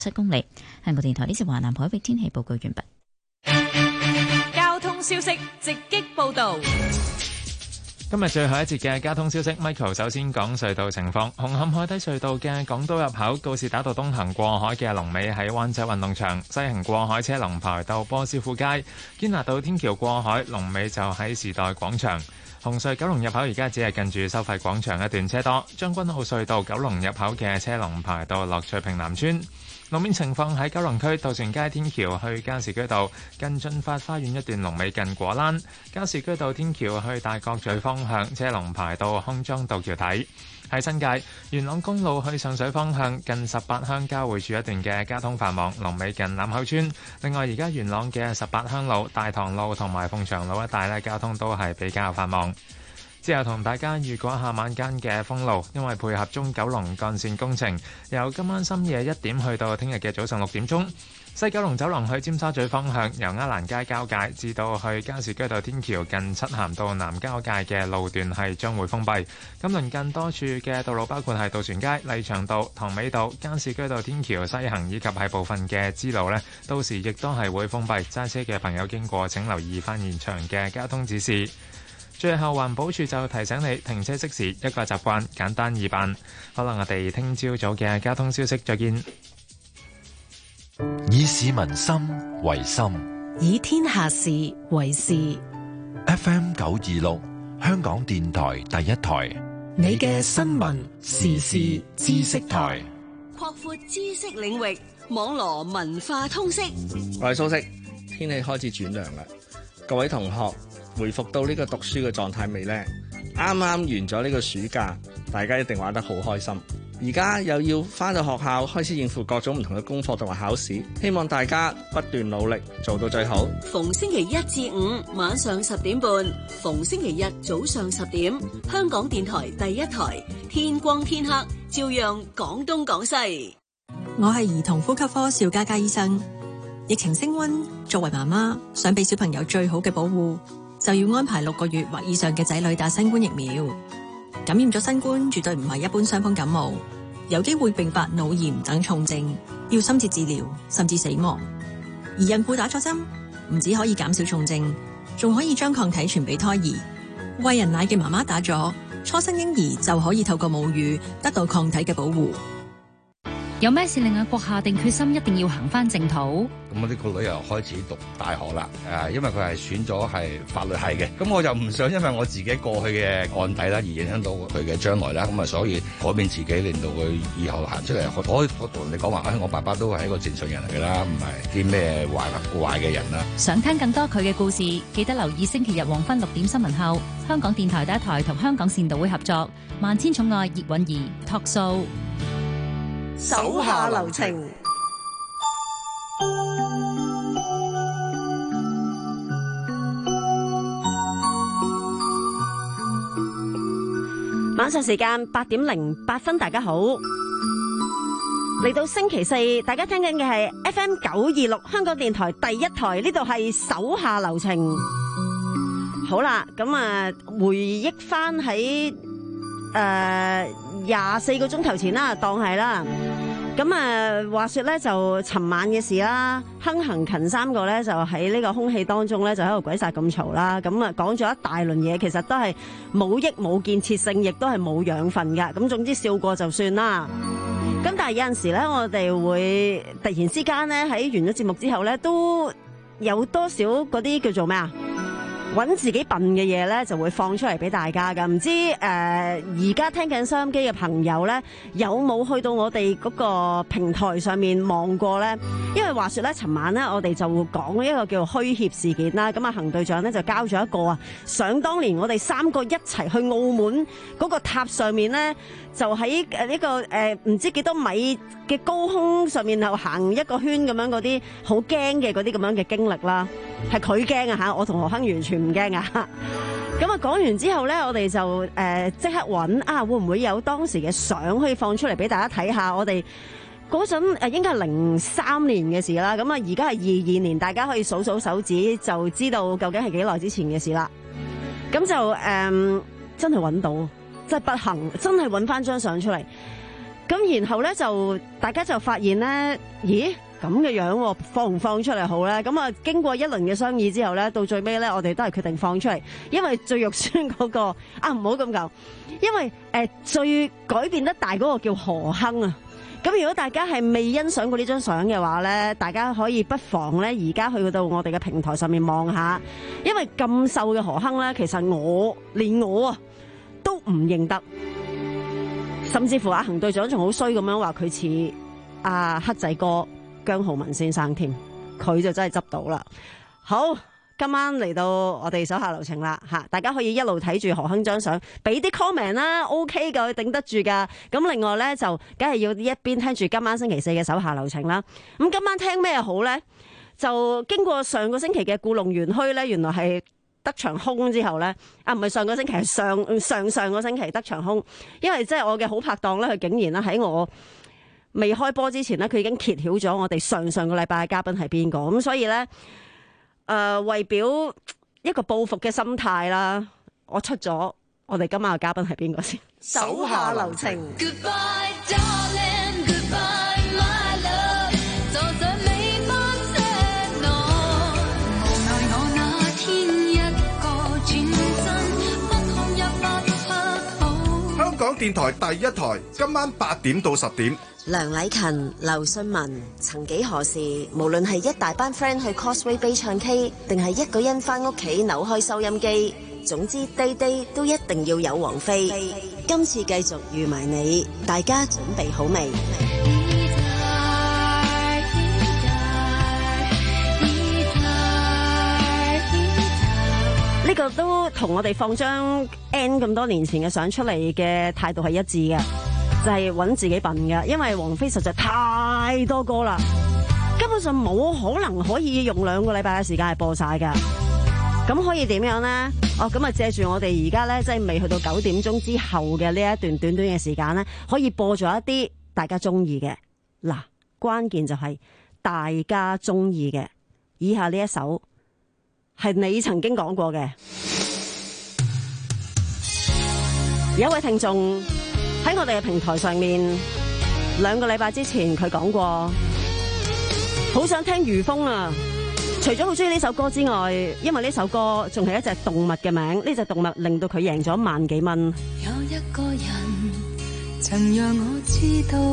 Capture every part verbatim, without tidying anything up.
七公里。香港電台呢次華南海域天氣報告完畢。 交通消息直擊報道。 今日最後一節嘅交通消息 ，Michael 首先講隧道情況。紅磡海底隧道嘅港島入口告士打道東行過海嘅龍尾喺灣仔運動場，西行過海車龍排到波斯富街。堅拿道天橋過海龍尾就喺時代廣場。紅隧九龍入口而家只係近住收費廣場一段車多。將軍澳隧道九龍入口嘅車龍排到樂翠屏南村。路面情況喺九龍區渡船街天橋去加士居道近駿發花園一段龍尾近果欄，加士居道天橋去大角咀方向車龍排到康莊道橋底。喺新界元朗公路去上水方向近十八鄉交匯處一段嘅交通繁忙，龍尾近欖口村。另外而家元朗嘅十八鄉路、大棠路同埋鳳翔路一帶咧，交通都係比較繁忙。之後同大家預告下晚間嘅封路，因為配合中九龍幹線工程，由今晚深夜一點去到聽日嘅早上六點鐘，西九龍走廊去尖沙咀方向，由鴉蘭街交界至到去加士居道天橋近漆咸道南交界嘅路段係將會封閉。咁鄰近多處嘅道路包括係渡船街、麗翔道、塘尾道、加士居道天橋西行以及係部分嘅支路呢，到時亦都係會封閉。揸車嘅朋友經過請留意翻現場嘅交通指示。最後環保署就提醒你停車熄匙一個習慣，簡單易辦。好啦，我哋聽朝早嘅交通消息再見。 以市民心為心， 以天下事為事。 F M 九二六香港電台第一台， 你嘅新聞時事知識台， 擴闊知識領域，網羅文化通識。 我係蘇軾，天氣開始轉涼啦，各位同學回復到呢個讀書嘅狀態未呢？啱啱完咗呢個暑假，大家一定玩得好開心。而家又要返到學校，開始應付各種唔同嘅功課同埋考試，希望大家不斷努力，做到最好。 逢星期一至五晚上十點半，逢星期日早上十點，香港電台第一台，天光天黑，照樣講東講西。 我係兒童呼吸科邵嘉嘉醫生。疫情升溫，作為媽媽想俾小朋友最好嘅保護，就要安排六個月或以上嘅仔女打新冠疫苗。感染咗新冠絕對唔係一般傷風感冒，有機會併發腦炎等重症，要深切治療甚至死亡。而孕婦打咗針，唔止可以減少重症，仲可以將抗體傳俾胎兒。餵人奶嘅媽媽打咗，初生嬰兒就可以透過母乳得到抗體嘅保護。 有咩事令阿國下定決心一定要行翻正途？ 咁我呢個女又開始讀大學啦，誒，因為佢係選咗係法律系嘅，咁我就唔想因為我自己過去嘅案底啦，而影響到佢嘅將來啦，咁啊，所以改變自己，令到佢以後行出嚟，我可以我同你講話，誒，我爸爸都係一個正常人嚟噶啦，唔係啲咩壞壞嘅人啦。 想聽更多佢嘅故事，記得留意星期日黃昏六點新聞後，香港電台第一台同香港善導會合作《萬千寵愛葉韻儀》Talk Show。 手下留情。晚上時間八點零八分，大家好。嚟到星期四，大家聽緊嘅係 F M 九二六香港電台第一台，呢度係手下留情。好啦，咁啊，回憶翻喺誒廿四個鐘頭前啦，當係啦。咁啊，話說咧就尋晚嘅事啦，亨行勤三個咧就喺呢個空氣當中咧就喺度鬼殺咁嘈啦，咁啊講咗一大輪嘢，其實都係冇益冇建設性，亦都係冇養分噶。咁總之笑過就算啦。咁但係有陣時咧，我哋會突然之間咧喺完咗節目之後咧，都有多少嗰啲叫做咩啊？揾自己笨嘅嘢咧，就會放出嚟俾大家噶。唔知誒，而家聽緊收音機嘅朋友咧，有冇去到我哋嗰個平台上面望過咧？因為話說咧，尋晚咧，我哋就講一個叫虛協事件啦。咁啊，行隊長咧就交咗一個啊，想當年我哋三個一齊去澳門嗰個塔上面咧，就喺誒呢個誒唔知幾多米嘅高空上面後行一個圈咁樣嗰啲好驚嘅嗰啲咁樣嘅經歷啦。係佢驚啊嚇！我同何亨完全唔驚啊！咁啊講完之後咧，我哋就誒即刻揾啊，會唔會有當時嘅相可以放出嚟俾大家睇下？我哋嗰陣誒應該係零三年嘅事啦。咁啊而家係二二年，大家可以數數手指就知道究竟係幾耐之前嘅事啦。咁就誒、呃、真係揾到，真係不幸，真係揾翻張相出嚟。 咁然後咧就大家就發現咧，咦咁嘅樣放唔放出嚟好咧？咁啊經過一輪嘅商議之後咧，到最尾咧我哋都係決定放出嚟，因為最肉酸嗰、那個啊唔好咁講，因為誒、呃、最改變得大嗰個叫何鏗啊。咁如果大家係未欣賞過呢張相嘅話咧，大家可以不妨咧而家去到我哋嘅平台上面望下，因為咁瘦嘅何鏗咧，其實我連我啊都唔認得，甚至乎阿恒隊長仲好衰咁樣話佢似阿黑仔哥姜浩文先生添，佢就真係執到啦。好，今晚嚟到我哋手下留情啦吓，大家可以一路睇住何鏗張相，俾啲 comment 啦 ，OK 噶，頂得住噶。咁另外咧就梗係要一邊聽住今晚星期四嘅手下留情啦。咁今晚聽咩好咧？就經過上個星期嘅故弄玄虛咧，原來係得場空之後咧，啊唔係上個星期係上上上個星期得場空，因為即係我嘅好拍檔咧，佢竟然咧喺我未開波之前咧，佢已經揭曉咗我哋上上個禮拜嘅嘉賓係邊個，咁所以咧，誒、呃、為表一個報復嘅心態啦，我出咗我哋今晚嘅嘉賓係邊個先，手下留情。Goodbye, darling, goodbye, my love, 坐上你班車內，無奈我那天一個轉身，不哭也不出好。香港電台第一台，今晚八點到十點。梁禮勤、劉信文，曾幾何時，無論係一大班 friend 去 Causeway Bay 唱 K， 定係一個人翻屋企扭開收音機，總之 day day 都一定要有王菲。今次繼續預埋你，大家準備好未？呢個都同我哋放張 N 咁多年前嘅相出嚟嘅態度係一致嘅。就係揾自己笨嘅，因為王菲實在太多歌啦，根本上冇可能可以用兩個禮拜嘅時間係播晒噶。咁可以點樣呢？哦，咁啊借住我哋而家咧，即係未去到九點鐘之後嘅呢一段短短嘅時間咧，可以播咗一啲大家中意嘅。嗱，關鍵就係大家中意嘅。以下呢一首係你曾經講過嘅，有一位聽眾喺我哋嘅平台上面，兩個禮拜之前佢講過，好想聽漁風啊！除咗好中意呢首歌之外，因為呢首歌仲係一隻動物嘅名，呢隻動物令到佢贏咗萬幾蚊。有一個人曾讓我知道，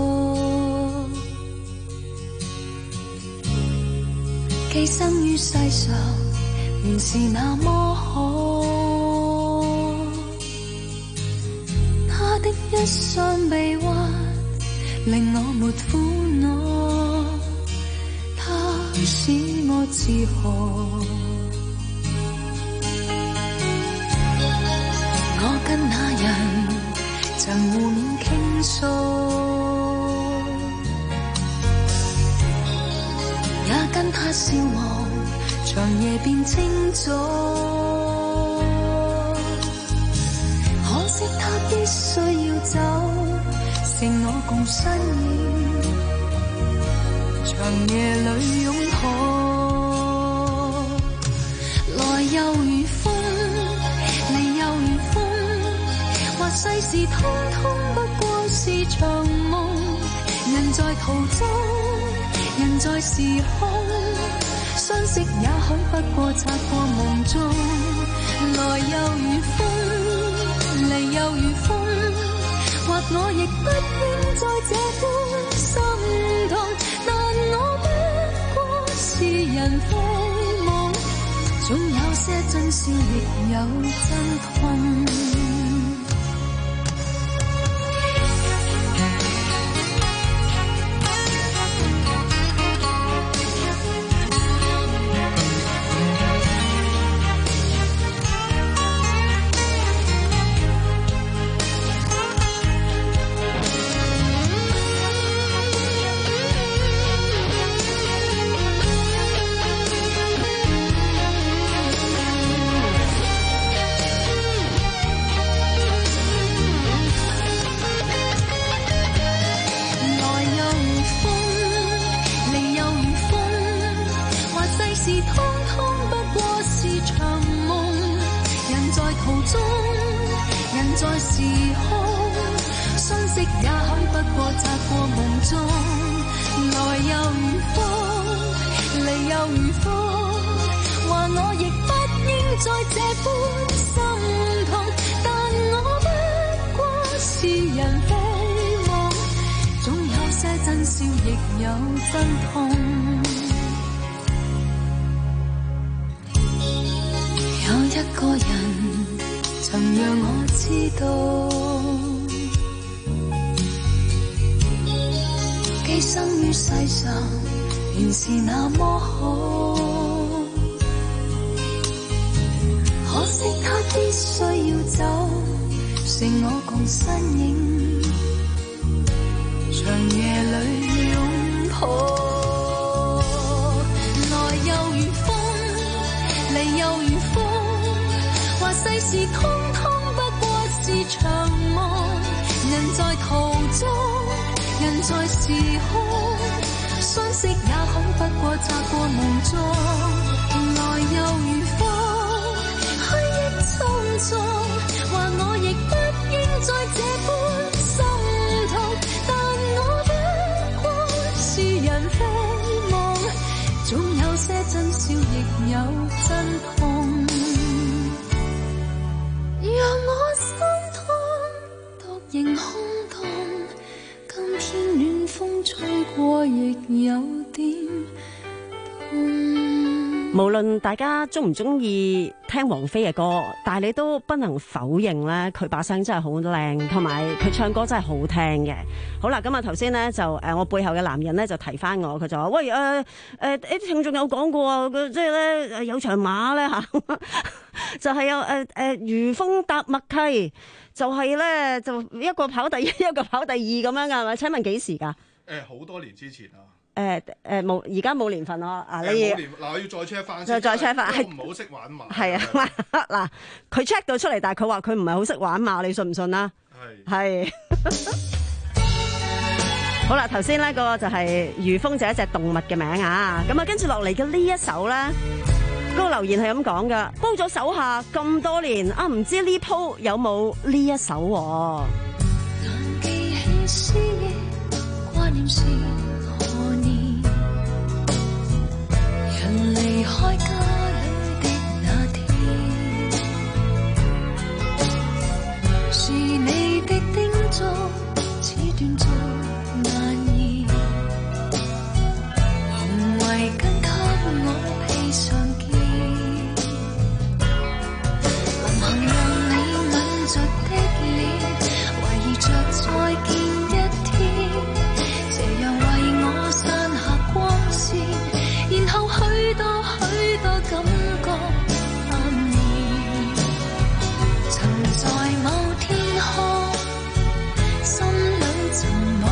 寄生於世上原是那麼好。他的一雙臂彎令我沒苦惱，他使我自豪。我跟那人曾互勉傾訴，也跟他消磨，長夜變清早。可惜他必須要走，剩我共身影，長夜裏擁抱。來又如風，離又如風，或世事通通不過是場夢。人在途中，人在時空，相識也許不過擦過夢中。來又如風，離又如風，或我亦不應再這般心痛，但我不過是人非夢，總有些真笑亦有真痛。 相識也很不過擦過夢中，來又如風，離又如風，話我亦不應再這般心痛，但我不過是人非夢，總有些真笑亦有真痛，有一個人曾讓我知道，寄生於世上原是那麼好，可惜他必須要走，剩我共身影，長夜裏擁抱，來又如風，離又如風，話世事通通不過是場夢，人在途中，人在時空，相識也恐不過擦過夢中，來又如風，虛憶匆匆，話我亦不應再這般心痛，但我不過是人非夢，總有些真笑亦有真痛，讓我心痛，獨仍空洞，今天暖風吹過亦有點痛。 無論大家中唔中意聽王菲嘅歌，但係你都不能否認咧，佢把聲真係好靚，同埋佢唱歌真係好聽嘅。好啦，咁啊頭先咧就誒我背後嘅男人咧就提翻我，佢就話喂誒誒啲聽眾有講過啊，佢即係咧有場馬咧嚇，就係有誒誒如風搭麥溪，就係咧就一個跑第一，一個跑第二咁樣㗎，係咪？請問幾時㗎？ 誒好多年之前啊。 誒誒冇，而家冇年份咯。啊，你冇年嗱，我要再 check 翻先。 再 check 翻，係唔好識玩馬。 係啊，嗱，佢 check 到出嚟，但係佢話佢唔係好識玩馬，你信唔信啊？係係。好啦，頭先咧個就係如風，就係一隻動物嘅名啊。咁啊，跟住落嚟嘅呢一首咧，嗰個留言係咁講噶，煲咗手下咁多年啊，唔知呢鋪有冇呢一首喎？ 難記起思憶，掛念時何年？人離開家裏的那天，是你的叮囑，此斷續難言。紅圍巾給我披上肩，臨行讓你吻着的臉，懷疑着再見一天，這樣為我散下光線，然後許多許多感覺蔓延，曾在某天空心裏沉默，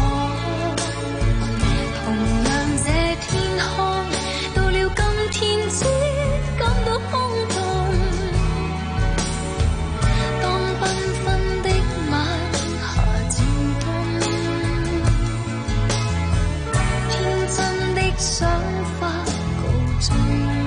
同樣這天空到了今天只感到空洞，當繽紛的晚霞漸冬，天真的想法告終。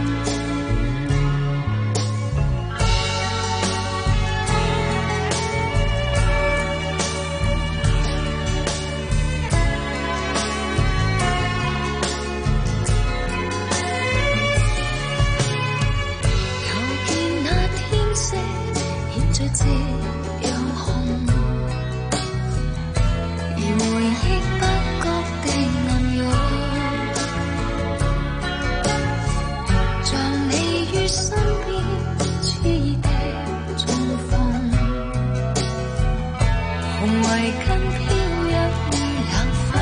又見那天色現在夕陽紅，而回憶不覺地暗湧，像你於身邊熾熱的重逢，紅圍巾飄逸於冷風，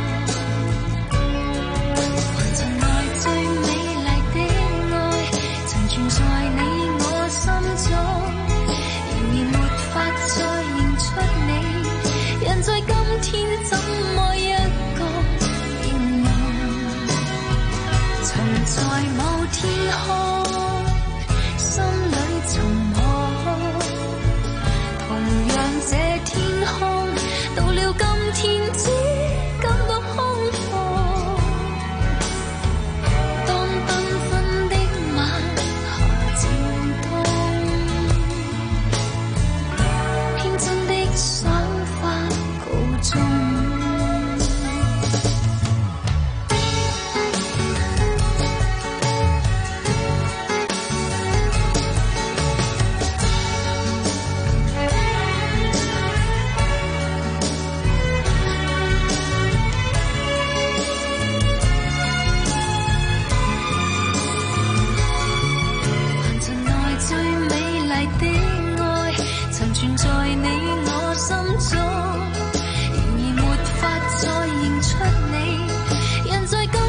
凡塵內最美麗的愛曾存在你我心中，然而沒法再認出你，人在今天怎麼一個形容？曾在某天空心裏沉默，同樣這天空到了今天只感到空洞，當繽紛的晚霞漸冬，天真的想法告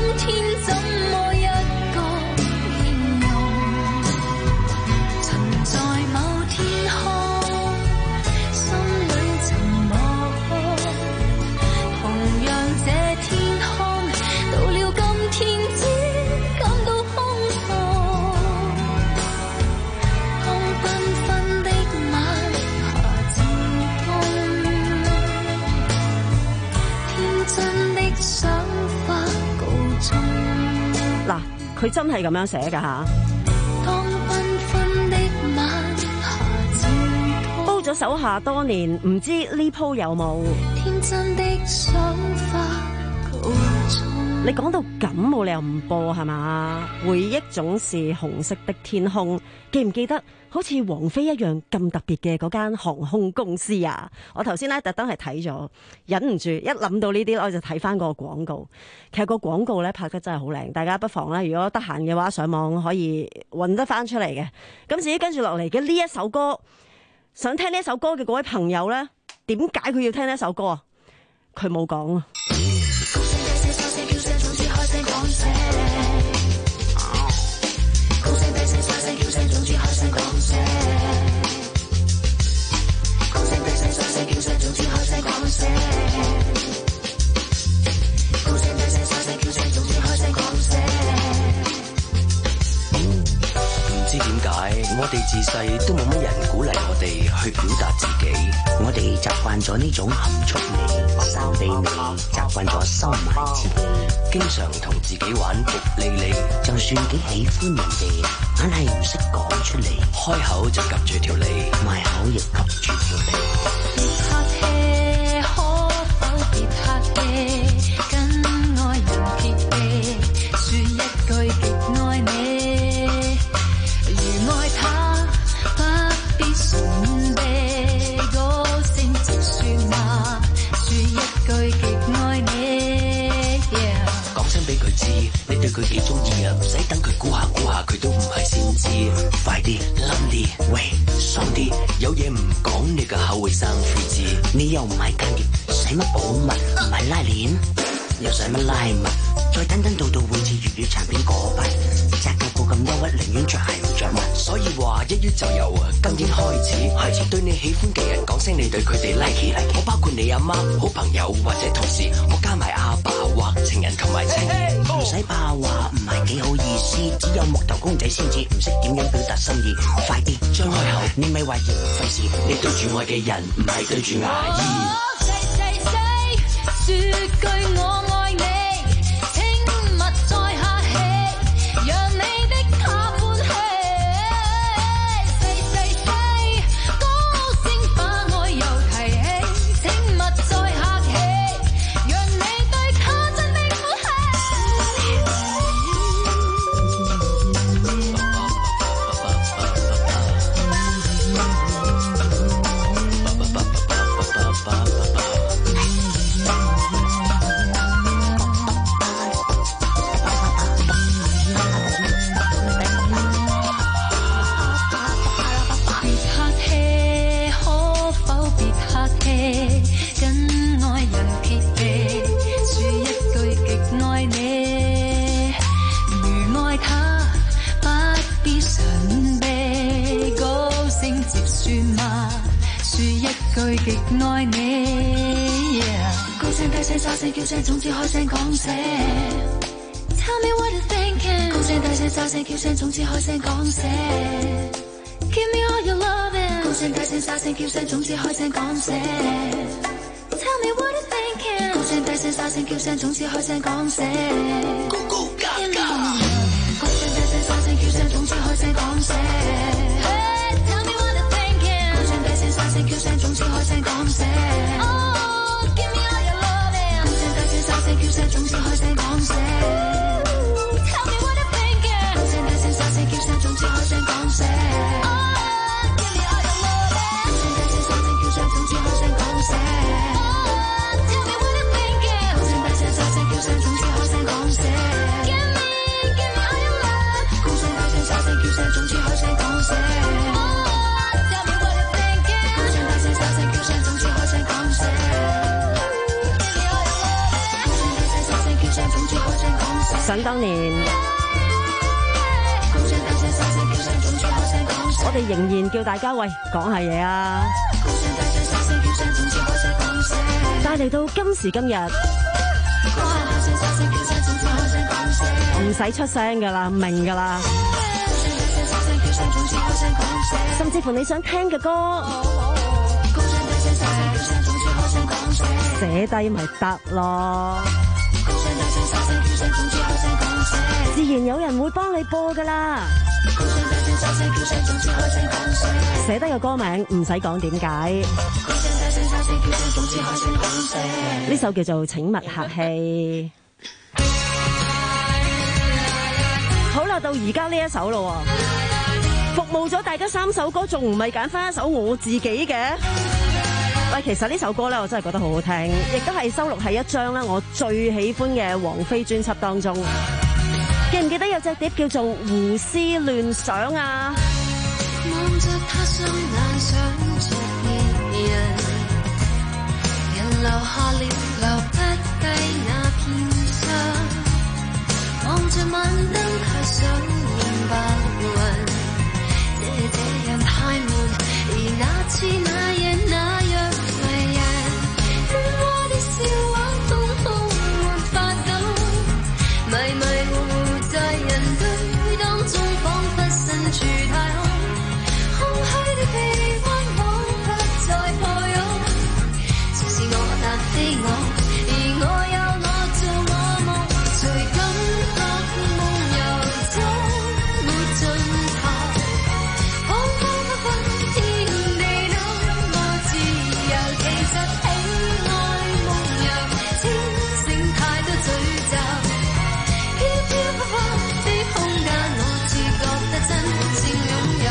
天怎麼一個形容？曾在某天空，心裏沉默。同樣這天空，到了今天只感到空洞。當繽紛的晚霞漸冬，天真的想法告終。 嗱，佢真係咁樣寫㗎吓。 當繽紛的晚霞漸冬， 煲咗手下多年，唔知呢鋪有冇？ 天真的想法告終。 你講到咁冇理由唔播係嘛？回憶總是紅色的天空，記唔記得好似王菲一樣咁特別嘅嗰間航空公司啊？我頭先咧特登係睇咗，忍唔住一諗到呢啲我就睇翻個廣告。其實個廣告咧拍得真係好靚，大家不妨咧如果得閒嘅話上網可以揾得翻出嚟嘅。咁至於跟住落嚟嘅呢一首歌，想聽呢一首歌嘅嗰位朋友咧，點解佢要聽呢一首歌啊？佢冇講啊。 唔知點解，我哋自細都冇乜人鼓勵我哋去表達自己，我哋習慣咗呢種含蓄味、收地味，習慣咗收埋自己，經常同自己玩伏利利，就算幾喜歡人哋，硬係唔識講出嚟，開口就夾住條脷，埋口亦夾住條脷。 別客氣，可否別客氣，跟愛人撇地，說一句極愛你，如愛他不必神秘，高聲直說嘛，說一句極愛你，講聲俾佢知，你對佢幾中意啊，唔使等佢估下估下，佢都唔係先知，快啲冧啲，喂爽啲，有嘢唔講你個口會生痱滋，你又唔係間諜，使乜保密，唔係拉鏈，又使乜拉密，再等等到到好似粵語殘片嗰筆，紮個個咁憂鬱，寧願着鞋唔着襪，所以話一於就由今天開始，開始對你喜歡嘅人講聲你對佢哋 like like，我包括你阿媽、好朋友或者同事，我加埋阿爸或情人同埋情人，唔使怕話唔係幾好意思，只有木頭公仔先至唔識點樣表達心意，快啲張開口，你咪話嫌費事，你對住愛嘅人唔係對住牙醫。細細細說句我愛你，請勿再客氣，讓你的他歡喜。細細細高聲把愛又提起，請勿再客氣，讓你對他真的歡喜。極愛你，高聲低聲沙聲叫聲，總之開聲講聲。Tell me what you thinking。高聲低聲沙聲叫聲，總之開聲講聲。Give me all your loving。高聲低聲沙聲叫聲，總之開聲講聲。Tell me what you thinking。高聲低聲沙聲叫聲，總之開聲講聲。Go go go go。高聲低聲沙聲叫聲，總之開聲講聲。大聲叫聲，總之開聲講聲。Oh, give me all your loving。高聲大聲沙聲叫聲，總之開聲講聲。Tell me what you're thinking。高聲大聲沙聲叫聲，總之開聲講聲。Oh, give me all your loving。高聲大聲沙聲叫聲，總之開聲講聲。Oh, tell me what you're thinking。高聲大聲沙聲叫聲，總之開聲講聲。 想當年，我哋仍然叫大家喂講下嘢啊！但係嚟到今時今日，唔使出聲噶啦，明噶啦，甚至乎你想聽嘅歌，寫低咪得咯，自然有人會幫你播噶啦。寫低個歌名唔使講點解，呢首叫做請勿客氣。好啦，到而家呢一首咯，服務咗大家三首歌，仲唔係揀翻一首我自己嘅？喂，其實呢首歌咧，我真係覺得好好聽，亦都係收錄喺一張咧我最喜歡嘅王菲專輯當中。記唔記得有隻碟叫做《胡思亂想》啊？ 望着他雙眼，想着別人，人留下了留不低那片傷，望着晚燈，太想念白雲，這這樣太悶，而那次那夜那樣迷人，喧嘩的笑話通通沒法懂，迷迷糊糊在人堆當中，彷彿身處太空，空虛的臂彎彷彿在破擁，似是我但非我，而我有我做我夢，隨感覺夢遊中沒盡頭，彷彷彿惚天地那麼自由，其實喜愛夢遊，清醒太多詛咒，飄飄忽忽的空間，我自覺得真正擁有。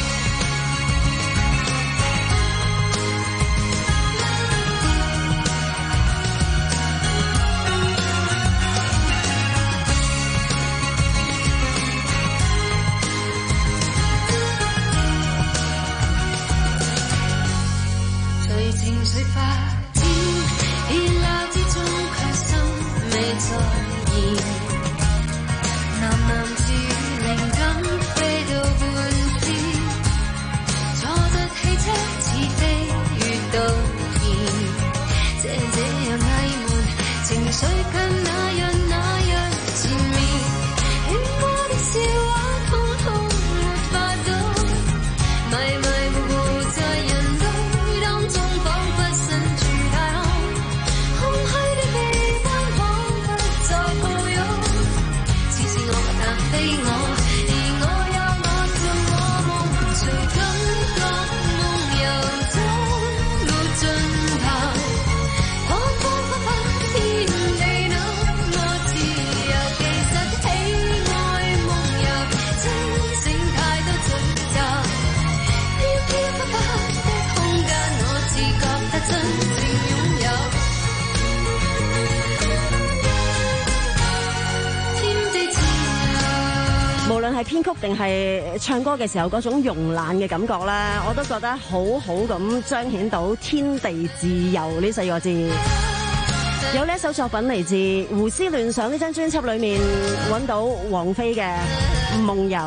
隨情緒發展，熱鬧之中卻心未在焉，喃喃自語靈感飛到半天，坐着汽車似飛越到現，這這樣翳悶，情緒跟那樣那樣纏綿，喧嘩的笑話通通沒法懂，迷迷糊糊在人堆當中，彷彿身處太空，空虛的臂彎彷彿在抱擁，似是我但非我，而我有我做我夢，隨感覺夢遊中沒盡頭，彷彷彿惚天地那麼自由，其實喜愛夢遊，清醒太多詛咒，飄飄忽忽的空間，我自覺得真正擁有。天地自由。 無論係編曲定係唱歌嘅時候嗰種慵懶嘅感覺咧，我都覺得好好咁彰顯到天地自由呢四個字。有呢一首作品嚟自《胡思亂想》呢張專輯裏面揾到王菲嘅《夢遊》，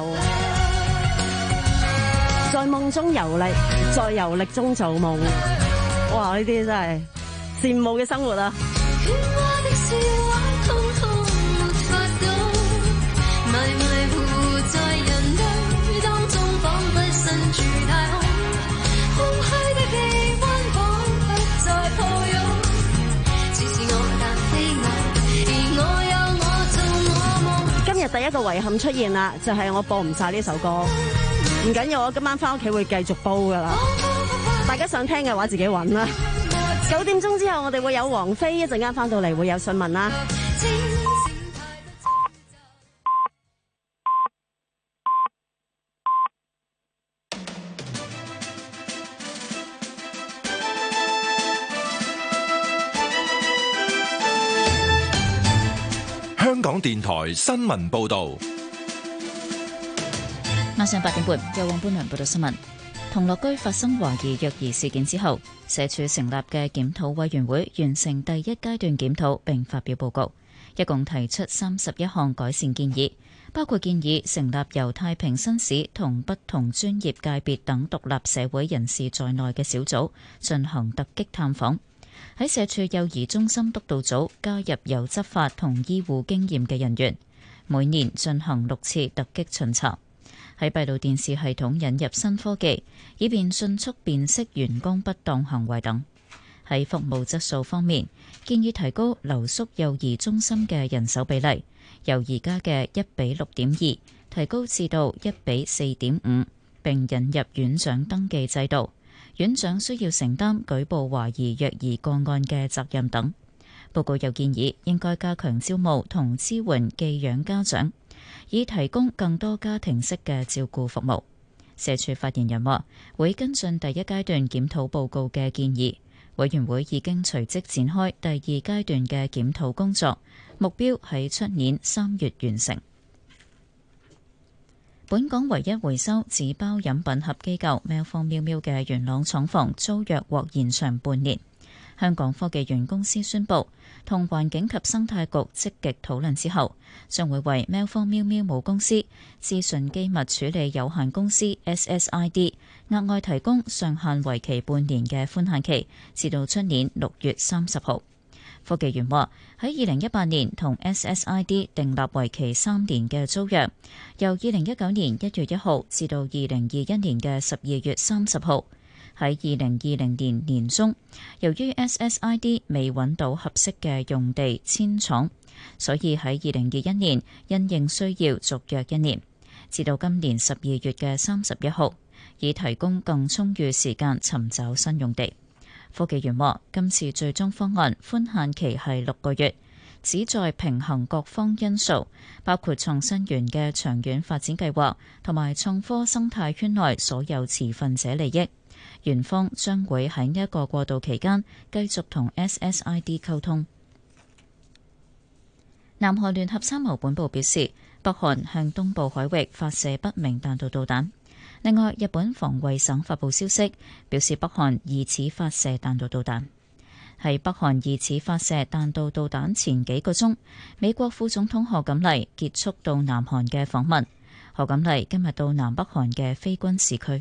在夢中遊歷，在遊歷中做夢。哇！呢啲真係羨慕嘅生活啊！ 喧嘩的笑話通通沒法懂，迷迷糊糊在人堆當中，彷彿身處太空，空虛的臂彎彷彿在抱擁，似是我但非我，而我有我做我夢。 今日第一個遺憾出現啦，就係我播唔晒呢首歌。唔緊要，我今晚翻屋企會繼續煲噶啦。大家想聽嘅話，自己揾啦。九點鐘之後，我哋會有王菲，一陣間翻到嚟會有訊問啦。 香港電台新聞報導。 晚上八點半，由黃冠良報道新聞。同樂居發生懷疑虐兒事件之後，社署成立嘅檢討委員會完成第一階段檢討並發表報告。 一共提出三十一項改善建議，包括建議成立由太平紳士同不同專業界別等獨立社會人士在內嘅小組進行突擊探訪，喺社署幼兒中心督導組加入有執法同醫護經驗嘅人員，每年進行六次突擊巡查，喺閉路電視系統引入新科技，以便迅速辨識員工不當行為等。喺服務質素方面，建議提高留宿幼兒中心嘅人手比例，由而家嘅一比六點二提高至到一比四點五，並引入院長登記制度，院長需要承擔舉報懷疑虐兒個案嘅責任等。報告又建議應該加強招募同支援寄養家長，以提供更多家庭式嘅照顧服務。社署發言人話，會跟進第一階段檢討報告嘅建議。委員會已經隨即展開第二階段嘅檢討工作，目標喺出年三月完成。本港唯一回收紙包飲品盒機構喵坊喵喵嘅元朗廠房租約獲延長半年。香港科技園公司宣布，同環境及生態局積極討論之後，將會為喵坊喵喵母公司資訊機密處理有限公司 S S I D 額外提供上限為期半年嘅寬限期，至到出年六月三十號。科技園話喺二零一八年同 S S I D 訂立為期三年嘅租約，由二零一九年一月一號至到二零二一年嘅十二月三十號。喺二零二零年年中，由於 S S I D 未揾到合適嘅用地遷廠，所以喺二零二一年因應需要續約一年，至到今年十二月嘅三十一號，以提供更充裕時間尋找新用地。科技園話，今次最終方案寬限期係六個月，旨在平衡各方因素，包括創新園嘅長遠發展計劃同埋創科生態圈內所有持份者利益。園方將會喺呢一個過渡期間繼續同 S S I D 溝通。南韓聯合參謀本部表示，北韓向東部海域發射不明彈道導彈。另外，日本防衛省發布消息，表示北韓疑似發射彈道導彈。喺北韓疑似發射彈道導彈前幾個鐘，美國副總統賀錦麗結束到南韓嘅訪問。賀錦麗今日到南北韓嘅非軍事區。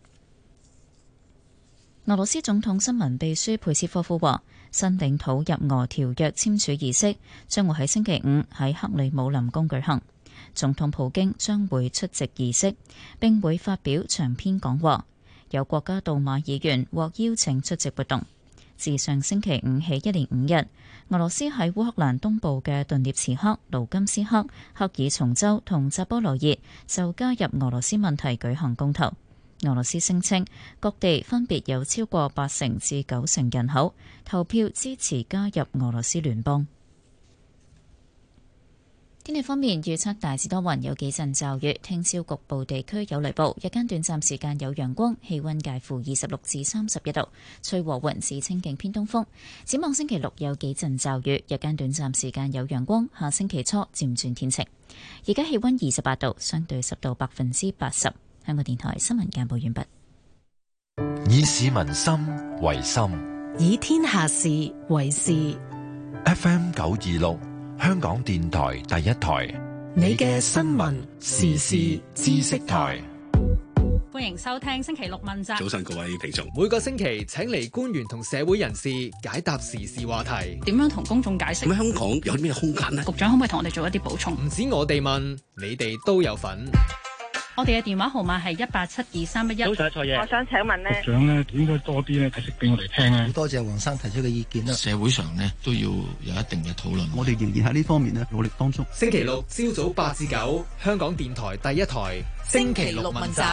俄羅斯總統新聞秘書佩斯科夫話，新領土入俄條約簽署儀式將會喺星期五喺克里姆林宮舉行，總統普京將會出席儀式，並會發表長篇講話。有國家杜馬議員獲邀請出席活動。自上星期五起一連五日，俄羅斯喺烏克蘭東部嘅頓涅茨克、盧甘斯克、克爾松州同扎波羅熱就加入俄羅斯問題舉行公投。俄羅斯聲稱各地分別有超過八成至九成人口投票支持加入俄羅斯聯邦。天氣方面，預測大致多雲，有幾陣驟雨，聽朝局部地區有雷暴，日間短暫時間有陽光，氣溫介乎二十六至三十一度，吹和緩至清勁偏東風。展望星期六有幾陣驟雨，日間短暫時間有陽光，下星期初漸轉天晴。而家氣溫二十八度，相對濕度百分之八十。香港電台新聞簡報完畢。 以市民心為心， 以天下事為事。 F M 九二六，香港電台第一台， 你嘅新聞時事知識台。 歡迎收聽星期六問責。 早晨各位聽眾， 每個星期請嚟官員同社會人士解答時事話題。 點樣同公眾解釋？ 咁香港有啲咩空間呢？ 局長可唔可以同我哋做一啲補充？ 唔止我哋問，你哋都有份。 我哋嘅電話號碼係一八七二三一一。 早晨，蔡爺， 我想請問呢， 局長咧應該多啲咧解釋俾我哋聽啊！ 好多謝黃生提出嘅意見啦。 社會上呢都要有一定嘅討論。 我哋仍然喺呢方面咧努力當中。 星期六朝早八至九，香港電台第一台，星期六問責。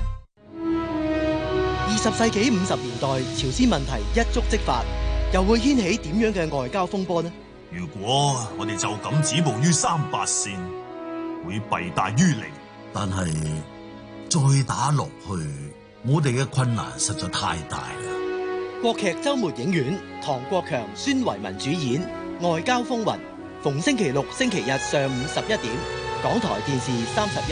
二十世紀五十年代，朝鮮問題一觸即發，又會掀起點樣嘅外交風波呢？ 如果我哋就咁止步於三八線，會弊大於利。 但係再打落去，我哋嘅困難實在太大啦。 國劇周末影院，唐國強、孫維民主演《外交風雲》，逢星期六、星期日上午十一點，港台電視三十一。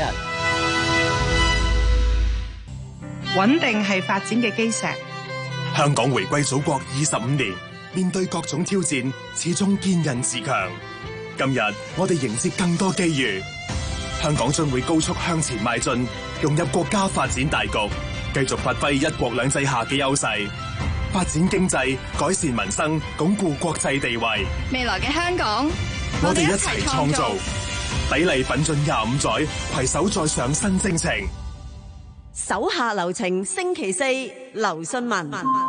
穩定係發展嘅基石。 香港回歸祖國二十五年，面對各種挑戰，始終堅韌自強。 今日，我哋迎接更多機遇。香港將會高速向前邁進，融入國家發展大局，繼續發揮一國兩制下嘅優勢，發展經濟，改善民生，鞏固國際地位。 未來嘅香港， 我哋一齊創造，砥礪奮進廿五載，攜手再上新征程。 手下留情，星期四，劉信文。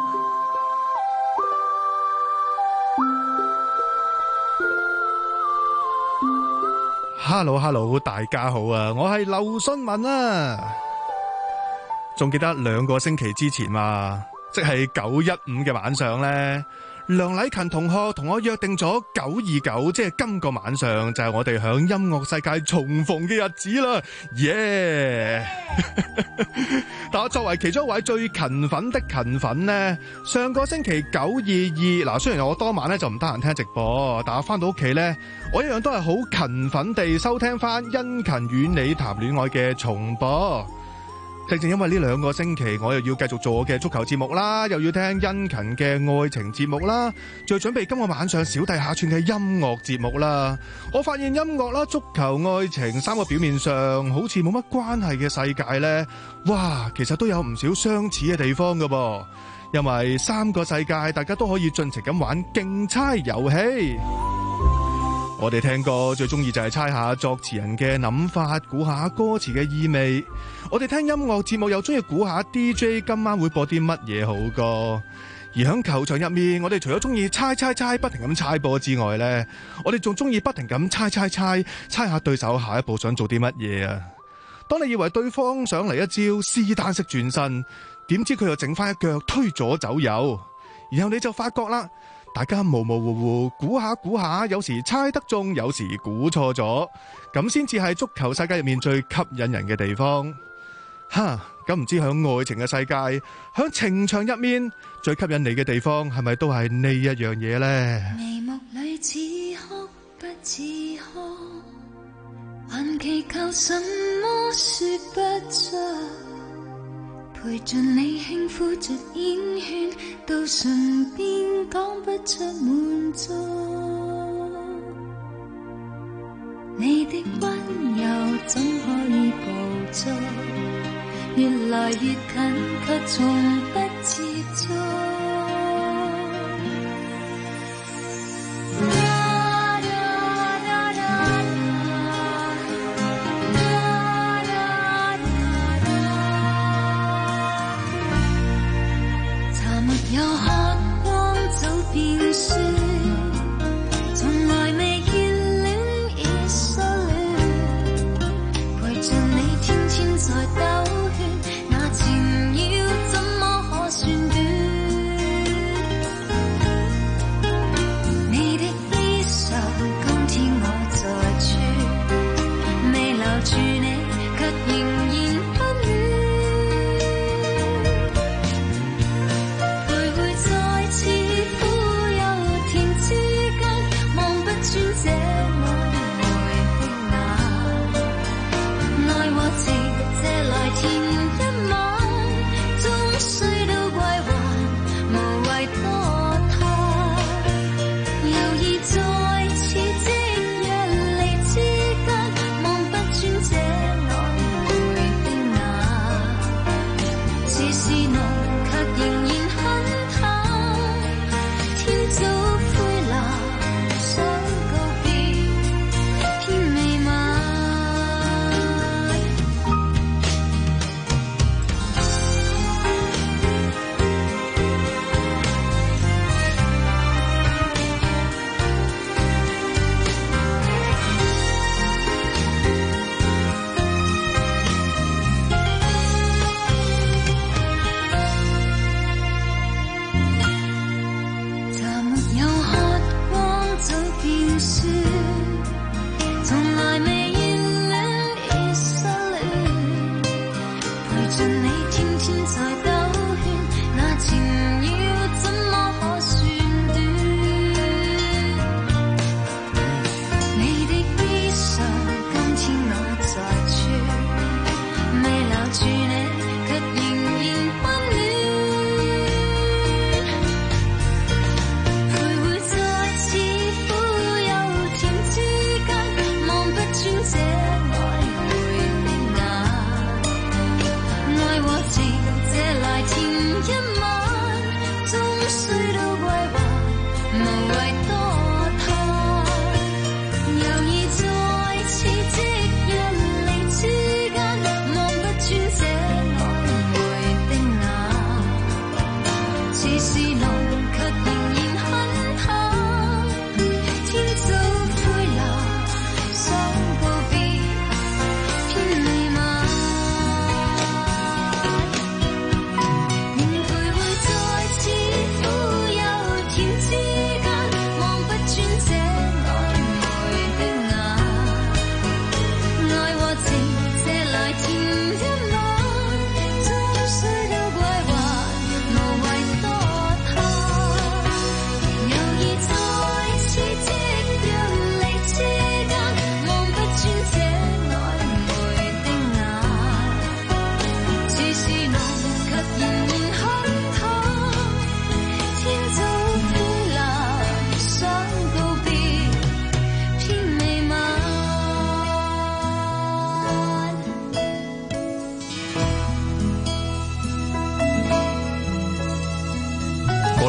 Hello Hello， 大家好啊！我係劉信文啊，仲記得兩個星期之前嘛，即係九一五嘅晚上呢，梁禮勤同學同我約定咗九二九，即係今個晚上就係我哋響音樂世界重逢嘅日子啦，耶、yeah! 但我作為其中一位最勤奮的勤奮呢，上個星期九二二嗱，雖然我當晚咧就唔得閒聽直播，但我翻到屋企呢，我一樣都係好勤奮地收聽翻殷勤與你談戀愛嘅重播。正正因為呢兩個星期，我又要繼續做我嘅足球節目啦，又要聽殷勤嘅愛情節目啦，再準備今個晚上小弟客串嘅音樂節目啦。我發現音樂啦、足球、愛情三個表面上好似冇乜關係嘅世界呢，哇，其實都有唔少相似嘅地方㗎噃。因為三個世界大家都可以盡情咁玩競猜遊戲。我哋聽歌最中意就係猜下作詞人嘅諗法，估下歌詞嘅意味。我哋聽音樂節目又中意估下 D J 今晚會播啲乜嘢好歌。而響球場入面，我哋除咗中意猜猜猜不停咁猜波之外呢，我哋仲中意不停咁猜猜猜猜下對手下一步想做啲乜嘢啊。當你以為對方想嚟一招施丹式轉身，點知佢又整翻一腳推左走右，然後你就發覺啦，大家模模糊糊估下估下，有時猜得中，有時估錯咗，咁先至係足球世界入面最吸引人嘅地方。哈，咁唔知響愛情嘅世界，響情場入面最吸引你嘅地方係咪都係呢一樣嘢呢？ 眉目裏似哭不似哭，還祈求什麼說不出，陪着你輕撫着煙圈，到唇邊講不出滿足。你的溫柔怎可以捕捉？越來越近，卻從不接觸。茶沒有喝光酒變酸，從來未熱戀已失戀，陪着你天天在兜圈，那情要怎麼可算短？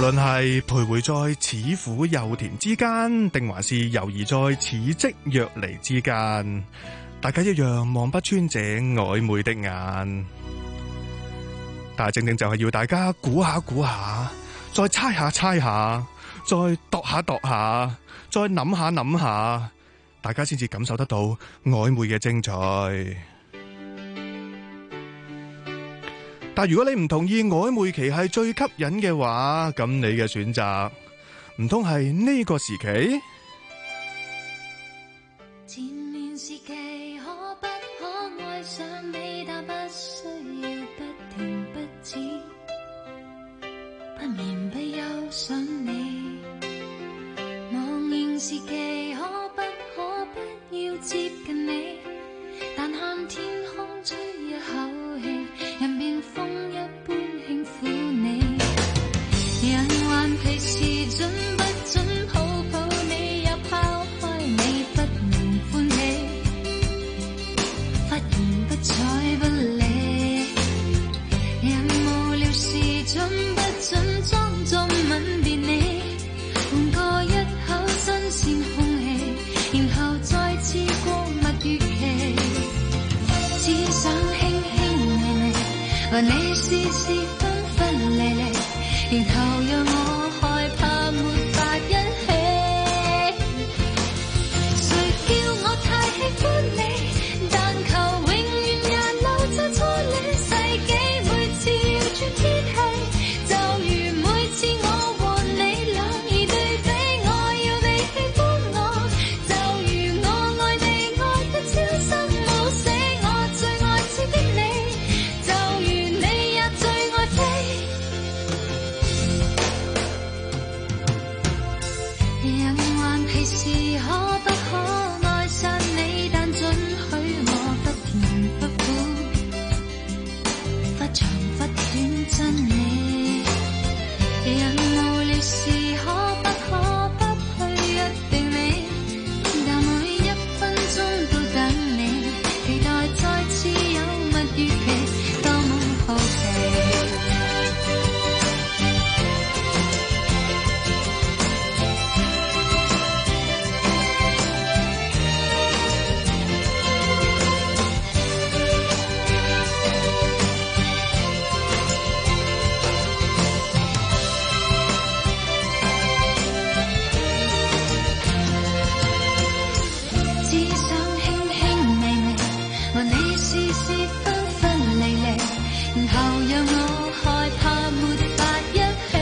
論係徘徊在似苦又甜之間，定還是猶豫在似即若離之間，大家一樣望不穿這曖昧的眼。但係正正就係要大家估下估下，再猜下猜下，再度下度下，再諗下諗下，大家先至感受得到曖昧嘅精彩。但如果你唔同意曖昧期係最吸引嘅話，咁你嘅選擇唔通係呢個時期？ 前面時期可不可愛上你，但不需要不停不止，不眠不休想你。茫然時期可不可不要接近你，但看天空吹一口氣，人變風一般輕撫你。人頑皮時準不準抱抱你，又拋開你不能歡喜，忽然不睬不理。人無聊時準不準裝作吻別你，換個一口新鮮空氣，然後再次過蜜月期。只想輕輕微微和你試試分分離離，然後讓我害怕沒法一起。誰叫我太喜歡你，但求永遠也留在初戀。世紀每次要轉天氣，就如每次我和你兩兒對比，我要你喜歡我，就如我愛你愛得超生冇死。我最愛刺激你，就如你也最愛飛。人頑皮時可不可愛上你，但准許我忽甜忽苦，忽長忽短真你。人無聊時可不可不去約定你，但每一分鐘都等你，期待再次有蜜月期，多麼好奇。只想輕輕微微和你試試分分離離，然後讓我害怕沒法一起。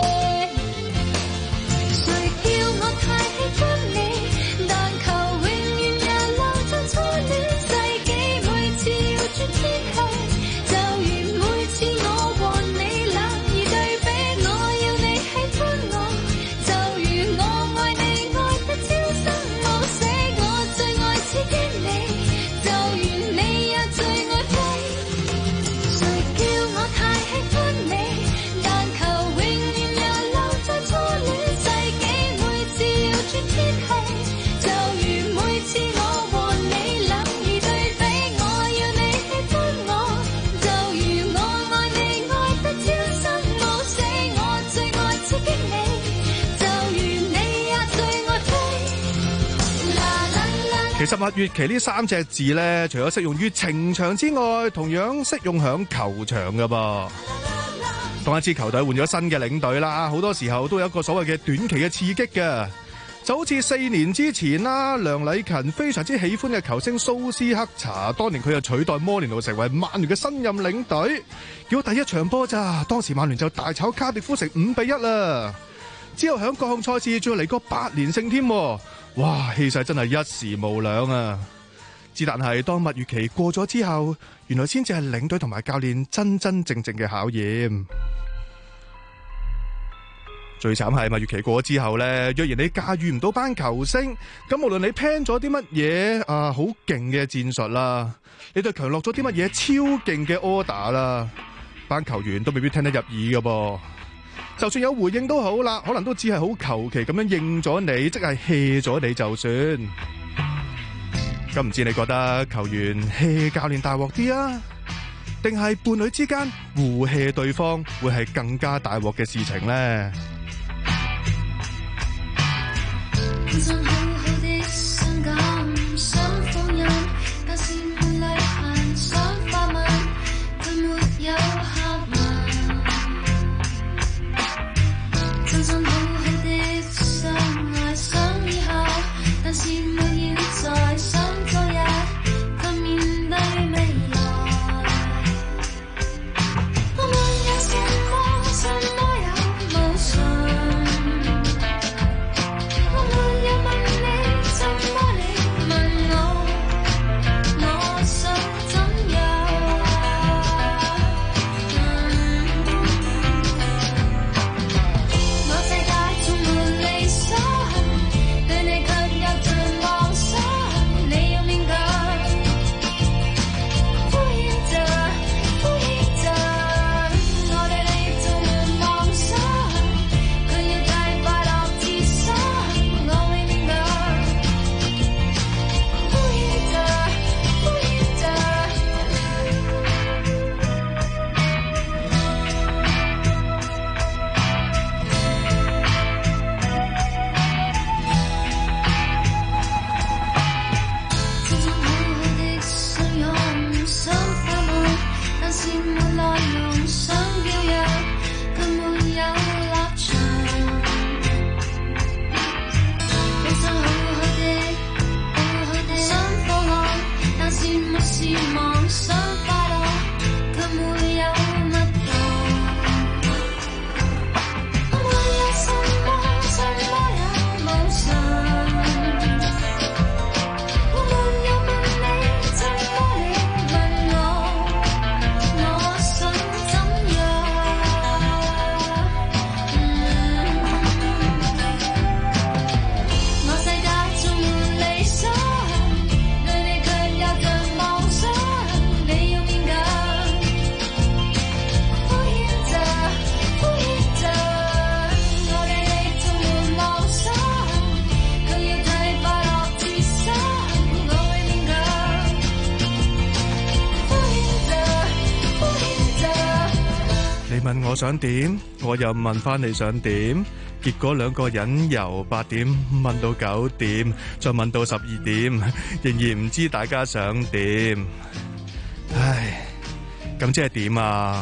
誰叫我太喜歡你，但求永遠也留在初戀。世紀每次要轉天氣，就如每次我和你兩兒對比，我要你喜歡我，就如我愛你愛得超生冇死。我最愛刺激你，就如你也最愛飛。誰叫我太喜歡你，但求永遠也留在初戀。世紀每次要轉天氣，就如每次我和你兩兒對比，我要你喜歡我，就如我愛你愛得超生冇死。我最愛刺激你，就如你也最愛飛。啦啦啦。 其實蜜月期呢三隻字呢，除咗適用於情場之外，同樣適用響球場噶噃。當一支球隊換咗新嘅領隊啦，好多時候都有一個所謂嘅短期嘅刺激嘅，就好似四年之前啦，梁禮勤非常之喜歡嘅球星蘇斯克查，當年佢就取代摩連奴成為曼聯嘅新任領隊。結果第一場波咋，當時曼聯就大炒卡迪夫城五比一啦。之後響各項賽事再嚟個八連勝添，哇，氣勢真係一時無兩啊！之但係當蜜月期過咗之後，原來先至係領隊同埋教練真真正正嘅考驗。最慘係蜜月期過咗之後呢，若然你駕馭唔到班球星，咁無論你 plan 咗啲乜嘢啊好勁嘅戰術啦，你對強落咗啲乜嘢超勁嘅 order 啦，班球員都未必聽得入耳㗎噃。就算有回應都好啦，可能都只係好求其咁樣應咗你，即係 hea 咗你就算。咁唔知你覺得球員 hea 教練大鑊啲啊， 定係伴侶之間互棄對方會係更加大鑊嘅事情呢？問我想點，我又問翻你想點，結果兩個人由八點問到九點，再問到十二點，仍然唔知大家想點。唉，咁即係點啊？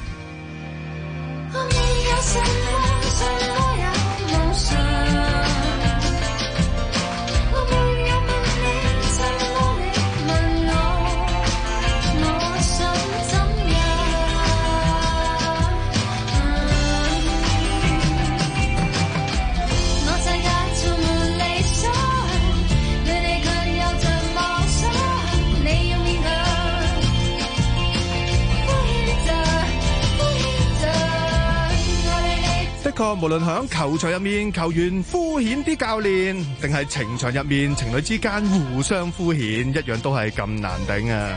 的確，無論響球場入面，球員敷衍啲教練，定係情場入面，情侶之間互相敷衍，一樣都係咁難頂啊！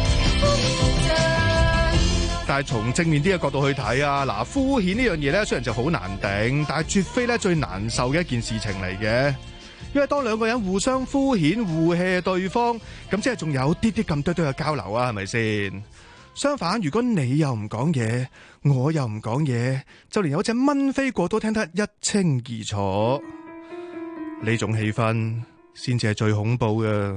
但係從正面啲嘅角度去睇啊，嗱，敷衍呢樣嘢咧，雖然就好難頂，但係絕非咧最難受嘅一件事情嚟嘅。因為當兩個人互相敷衍、互棄對方，咁即係仲有啲啲咁多多嘅交流啊，係咪先？相反，如果你又唔講嘢，我又唔講嘢，就連有隻蚊飛過都聽得一清二楚。呢種氣氛先至係最恐怖嘅。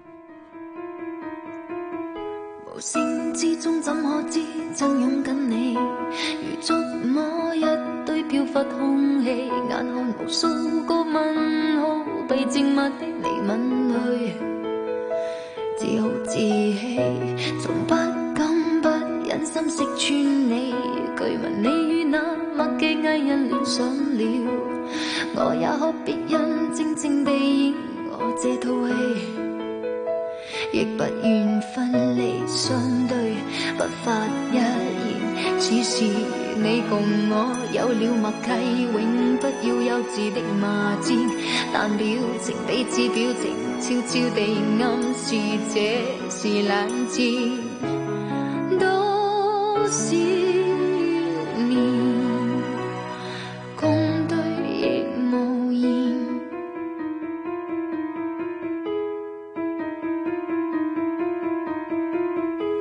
無聲之中怎可知真擁緊你，如觸摸一堆飄忽空氣，眼看無數個問號被靜默的你吻去，自豪自棄，從不敢不忍心識穿你，據聞你與那默嘅藝人戀上了，我也可別人靜靜地演我這套戲，亦不願分離相對，不發一言，只是你共我有了默契，永不要幼稚的罵戰，但表情彼此表情悄悄地暗示這是冷戰，多少年共對亦無言。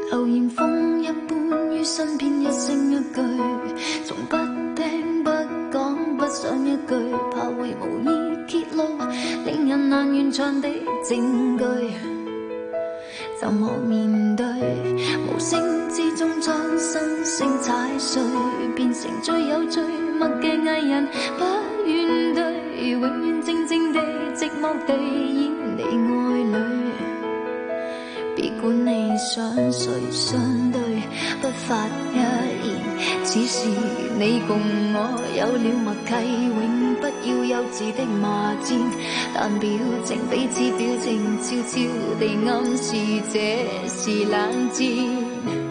流言風一般於身邊，一聲一句，從不聽不講，不想一句，怕為無意揭露令人難完場的證據。怎麼面對？無聲之中將心聲踩碎，變成最有最默嘅藝人，不願對，永遠靜靜地寂寞地演你愛侶。別管你想誰相對，不發一言，只是你共我有了默契，永不要幼稚的罵戰，但表情彼此表情悄悄地暗示這是冷戰。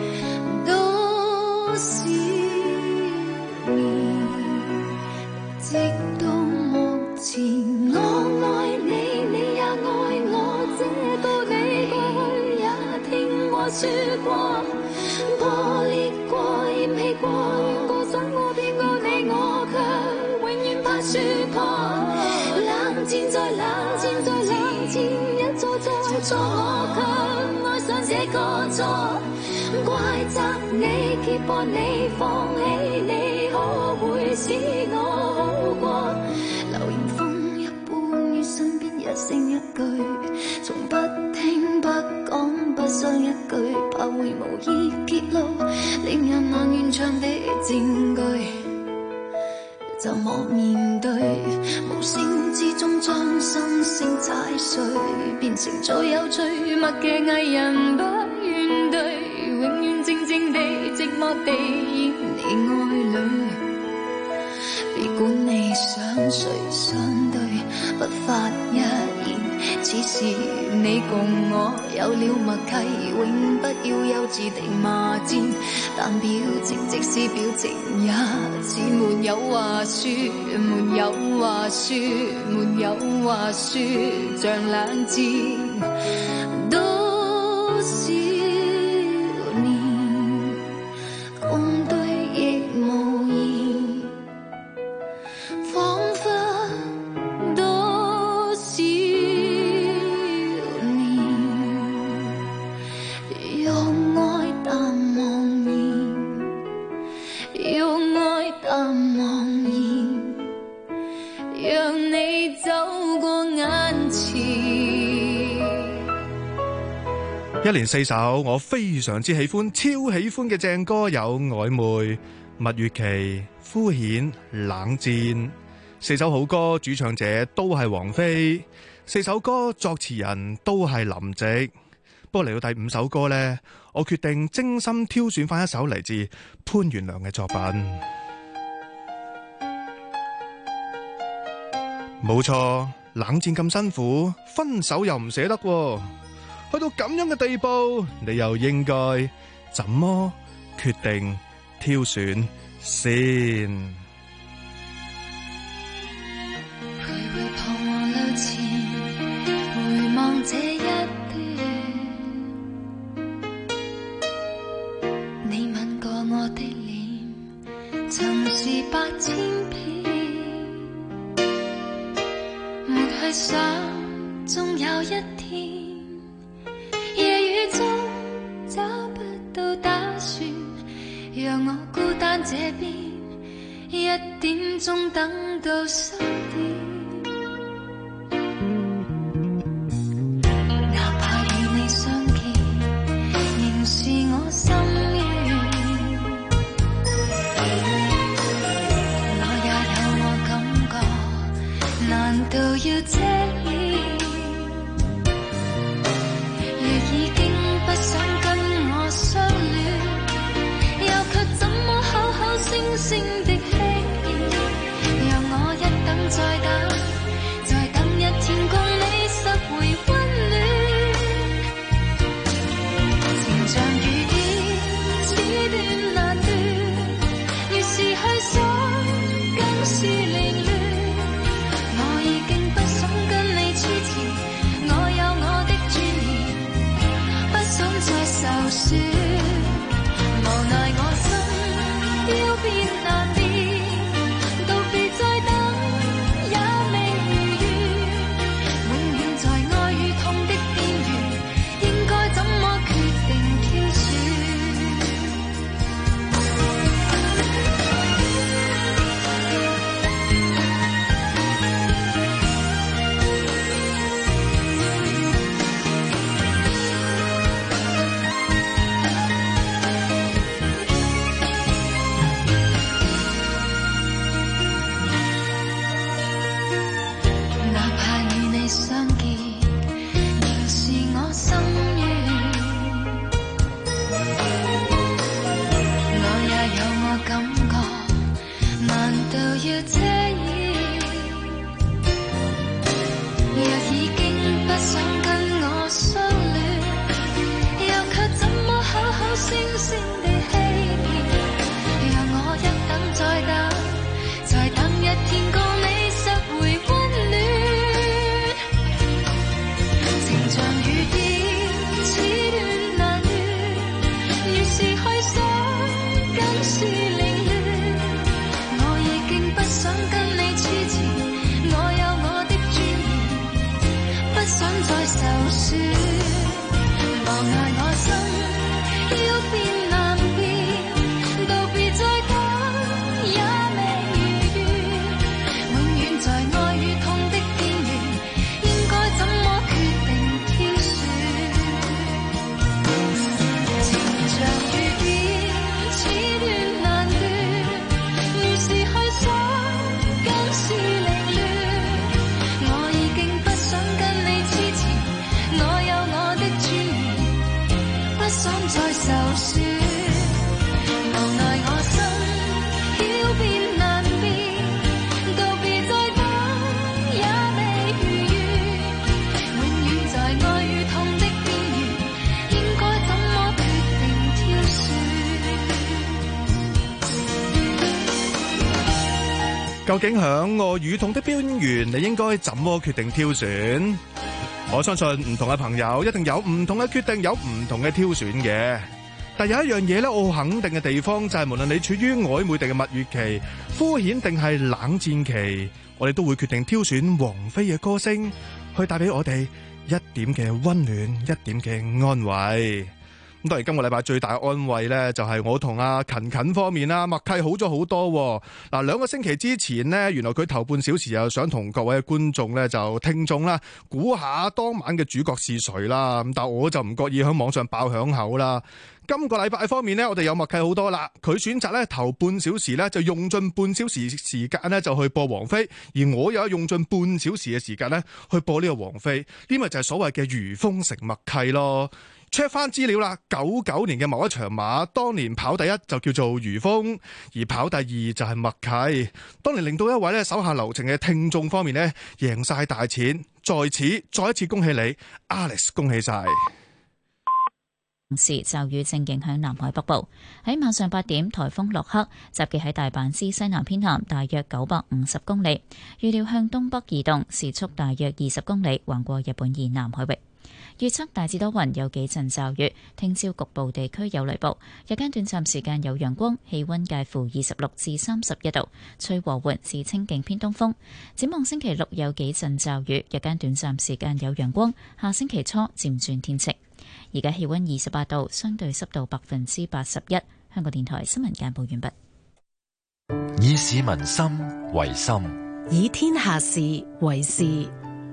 多少年，直到目前，我愛你，你也愛我，這道理過去也聽我說過，破裂過，嫌棄過，怨過，想過，騙過你，我卻永遠怕說破。冷戰再冷戰再冷戰，一錯再錯，我卻愛上這個錯。怪責你，揭破你，放棄你，可會使我好過？流言風一般於身邊，一聲一句，從不聽不講，不想一句，怕會無意揭露令人難完場的證據。怎麼面對？無聲之中將心聲踩碎，變成最有最默嘅藝人，不願對，永遠靜靜地寂寞地演你愛侶。別管你想誰相對，不發一言，只是你共我有了默契，永不要幼稚地罵戰，但表情即使表情也似沒有話說，沒有話說，沒有話說，像冷戰。多少年共對亦無言，彷彿多少年，用愛淡忘然，用愛淡忘然，讓你走過眼前。 一連四首我非常之喜歡、超喜歡嘅正歌，有曖昧、蜜月期、敷衍、冷戰。四首好歌，主唱者都係王菲，四首歌作詞人都係林夕。不過嚟到第五首歌呢，我決定精心挑選翻一首嚟自潘源良嘅作品。冇錯，冷戰咁辛苦，分手又唔捨得喎。去到咁樣嘅地步，你又應該怎麼決定挑選先？ 徘徊彷徨路前，回望這一段，你吻過我的臉，曾是百千遍，沒去想終有一天，夜雨中找不到打算，讓我孤單這邊，一點鐘等到三點。哪怕與你相見，仍是我心願。我也有我感覺，難道要遮掩？若已經不想跟我相戀，又卻怎麼口口聲聲的輕言？讓我一等再等，再等一天共你拾回溫暖。情像雨點，此斷難斷，越是去想，更是凌亂。我已經不想跟你黐纏，我有我的尊嚴，不想再受損。無奈我心要變難變，道別再等也未如願，永遠在愛與痛的邊緣，應該怎麼決定挑選？ 想再受損，無奈我心曉變難變，告別再等也未如願，永遠在愛與痛的邊緣，應該怎麼決定挑選？ 究竟響愛與痛的邊緣，你應該怎麼決定挑選？我相信唔同嘅朋友一定有唔同嘅決定，有唔同嘅挑選嘅。但有一樣嘢咧，我肯定嘅地方就係無論你處於曖昧定係蜜月期、敷衍定係冷戰期，我哋都會決定挑選王菲嘅歌聲，去帶俾我哋一點嘅溫暖，一點嘅安慰。咁當然今個禮拜最大嘅安慰咧，就係我同阿勤勤方面啦，默契好咗好多。嗱，兩個星期之前呢，原來佢頭半小時又想同各位嘅觀眾咧，就聽眾啦，估下當晚嘅主角是誰啦。咁但我就唔覺意喺網上爆響口啦。今個禮拜方面呢，我哋有默契好多啦。佢選擇咧頭半小時咧，就用盡半小時時間咧，就去播王菲，而我又用盡半小時嘅時間咧，去播呢個王菲。呢咪就係所謂嘅如風成默契咯。check 翻資料啦，九九年嘅某一場馬，當年跑第一就叫做如風，而跑第二就係默契。當年令到一位咧手下留情嘅聽眾方面咧贏晒大錢，在此再一次恭喜你 ，Alex， 恭喜晒！ 同時驟雨正影響南海北部，喺晚上八點，颱風洛克集結喺大阪之西南偏南大約九百五十公里，預料向東北移動，時速大約二十公里，橫過日本以南海域。預測大致多雲，有幾陣驟雨。聽朝局部地區有雷暴，日間短暫時間有陽光，氣溫介乎二十六至三十一度，吹和緩至清勁偏東風。展望星期六有幾陣驟雨，日間短暫時間有陽光。下星期初漸轉天晴。而家氣溫二十八度，相對濕度百分之八十一。香港電台新聞簡報完畢。 以市民心為心， 以天下事為事。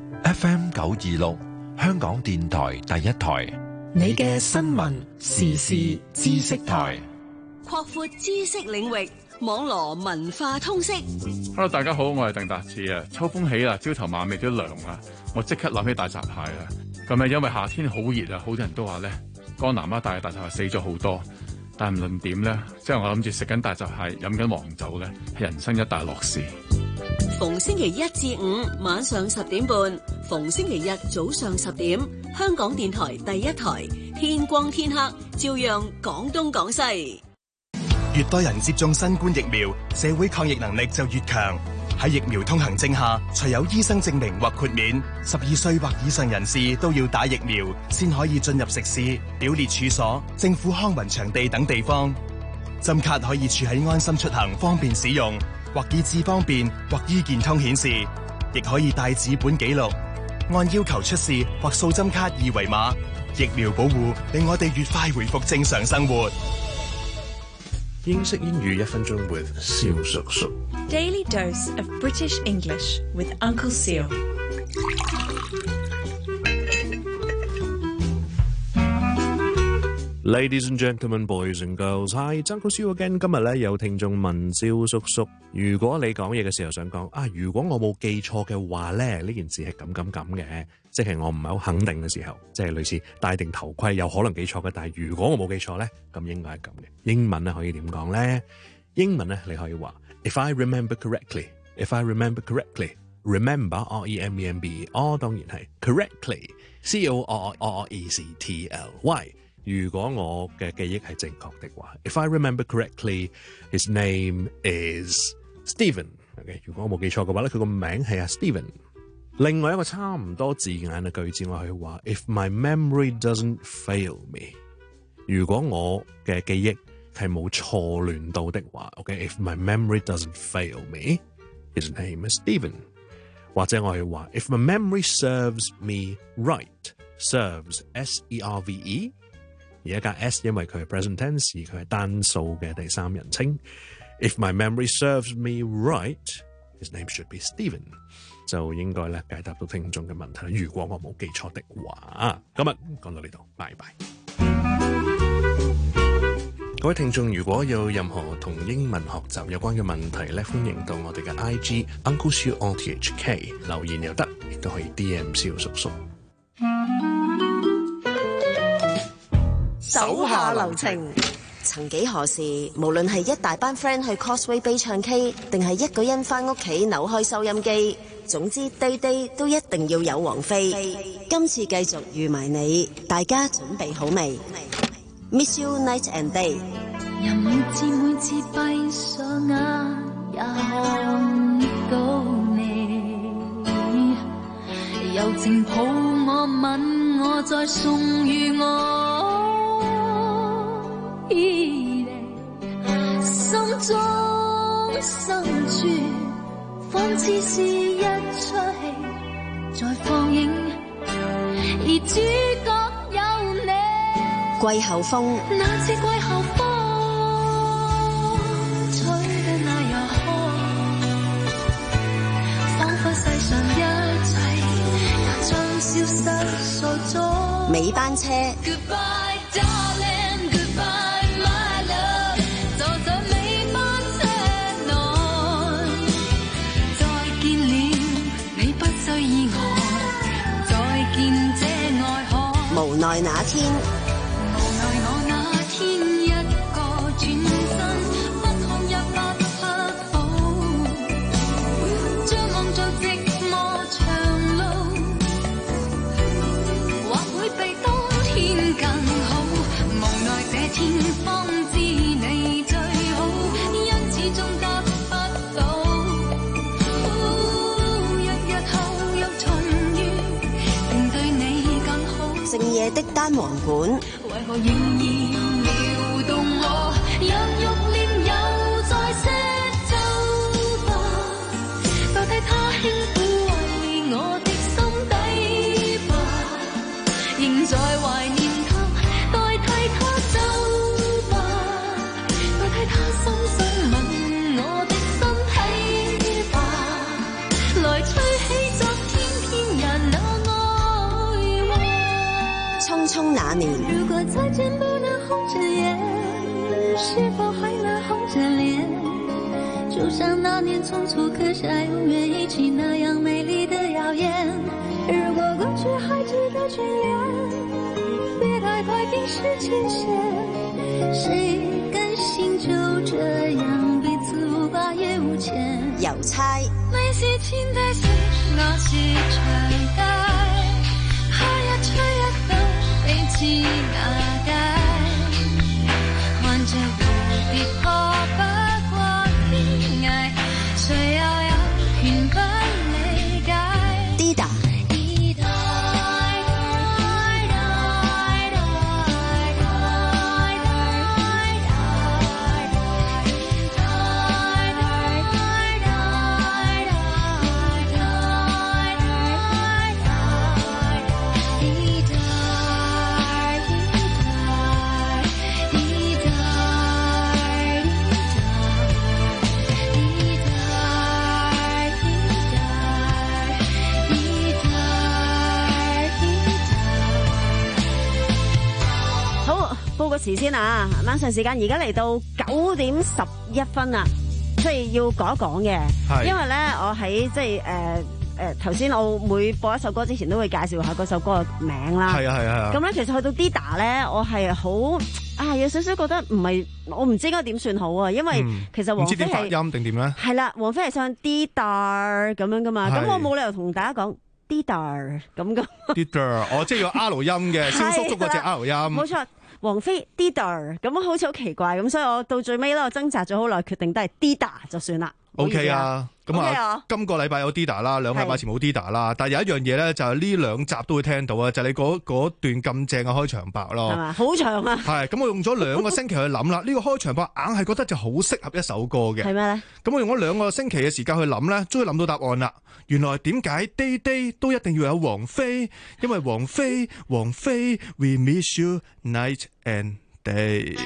F M 九二六。香港電台第一台， 你嘅新聞時事知識台， 擴闊知識領域，網羅文化通識。 Hello， 大家好，我係鄧達志啊。秋風起啦，朝頭晚味都涼啦，我即刻諗起大閘蟹啦。咁啊，因為夏天好熱啊，好多人都話咧，江南一帶嘅大閘蟹死咗好多。但係唔論點咧，即係我諗住食緊大閘蟹，飲緊黃酒咧，係人生一大樂事。 逢星期一至五晚上十點半，逢星期日早上十點，香港電台第一台，天光天黑，照樣講東講西。 越多人接種新冠疫苗，社會抗疫能力就越強。喺疫苗通行證下，除有醫生證明或豁免，十二歲或以上人士都要打疫苗，先可以進入食肆、表列處所、政府康文場地等地方。針卡可以儲喺安心出行，方便使用，或以智方便或醫健通顯示，亦可以帶紙本記錄，按要求出示或掃針卡二維碼。疫苗保護令我哋越快回復正常生活。 英式英語一分鐘 with 蕭叔叔。 Daily dose of British English with Uncle Seal。 Ladies and gentlemen, boys and girls, hi, Uncle Seal again。今日咧有聽眾問蕭叔叔，如果你講嘢嘅時候想講啊，如果我冇記錯嘅話咧，呢件事係咁咁咁嘅，即係我唔係好肯定嘅時候，即係類似戴定頭盔有可能記錯嘅，但係如果我冇記錯咧，咁應該係咁嘅。英文咧可以點講咧？英文咧你可以話 If I remember correctly, If I remember correctly, remember R E M E M B E R 當然係 correctly C O R R E C T L Y。如果我嘅記憶係正確的話 ，If I remember correctly, his name is Stephen。OK， 如果我冇記錯嘅話咧，佢個名係阿 Stephen。另外一個差唔多字眼嘅句子，我可以話 If my memory doesn't fail me， 如果我嘅記憶係冇錯亂到的話 ，OK，If my memory doesn't fail me, his name is Stephen。或者我可以話 If my memory serves me right，serves S E R V E。而家加 S， 因為佢係 present tense， 佢係單數嘅第三人稱。If my memory serves me right, his name should be Stephen。就應該咧解答到聽眾嘅問題。如果我冇記錯的話，今日講到呢度，拜拜。各位聽眾，如果有任何同英文學習有關嘅問題咧，歡迎到我哋嘅 I G Uncle Siu R T H K 留言又得，亦都可以 D M 蕭叔叔。 手下留情。曾幾何時，無論係一大班 friend 去 Causeway Bay 唱 K， 定係一個人翻屋企扭開收音機，總之 day day 都一定要有王菲。今次繼續預埋你，大家準備好未 ？Miss You Night and Day。 人每次每次閉上眼，也看到你，柔情抱我吻我，再送予我。依離心中深處，仿似是一出戲在放映，而主角有你。 季候風， 那次季候風吹得那又好，彷彿世上一切也將消失所蹤。 尾班車。 Goodbye, darling, goodbye, my love。坐在尾班車內，再見了，你不需意外，再見這愛河。 無奈那天， 無奈我那天一個轉身，不看也不不保，將望做寂寞長路，或會比冬天更好。無奈這天方知你最好，因始終得不到。日日後有重遇，定對你更好。 正夜的單簧管， 為何仍然撩動我，讓欲念又再釋奏吧，代替他輕撫為我的心底吧，仍在懷念他，代替他走吧，代替他深深吻我的身體吧，來吹起昨天天人那愛話。 匆匆那年， 如果再見不能紅着眼，是否還能紅着臉？就像那年匆促刻下永遠一起那樣美麗的謠言。如果過去還值得眷戀，別太快冰釋前嫌。誰甘心就這樣彼此無掛也無牽？ 郵差， 你是天地時，我是長街，開一吹一等彼此瓦解，看着蝴蝶破不過天涯，誰又有權不理解？ 滴答。 報個時先啊！晚上時間而家嚟到九點十一分啦，即係要講一講嘅，因為咧我喺即係誒誒頭先我每播一首歌之前都會介紹下嗰首歌嘅名啦。係啊係啊。咁咧其實去到 Dida 咧，我係好啊有少少覺得唔係，我唔知應該點算好啊，因為其實王菲係唔知點發音定點咧？係啦，王菲係唱 Dida 咁樣噶嘛，咁我冇理由同大家講 Dida 咁噶。 Dida 哦，即係要 R 音嘅，蕭叔叔嗰隻 R 音。冇錯。王菲 Dida 咁好似好奇怪咁，所以我到最尾咧，我掙扎咗好耐，決定都係 Dida 就算啦。O K 啊，咁啊，今個禮拜有 Dida 啦，兩個禮拜前冇 Dida 啦，但係有一樣嘢咧，就係呢兩集都會聽到啊，就係你嗰嗰段咁正嘅開場白咯，係嘛，好長啊。係，咁我用咗兩個星期去諗啦，呢個開場白硬係覺得就好適合一首歌嘅。係咩咧？咁我用咗兩個星期嘅時間去諗咧，終於諗到答案啦。原來點解 Day Day 都一定要有王菲？因為王菲，王菲 We miss you night and day。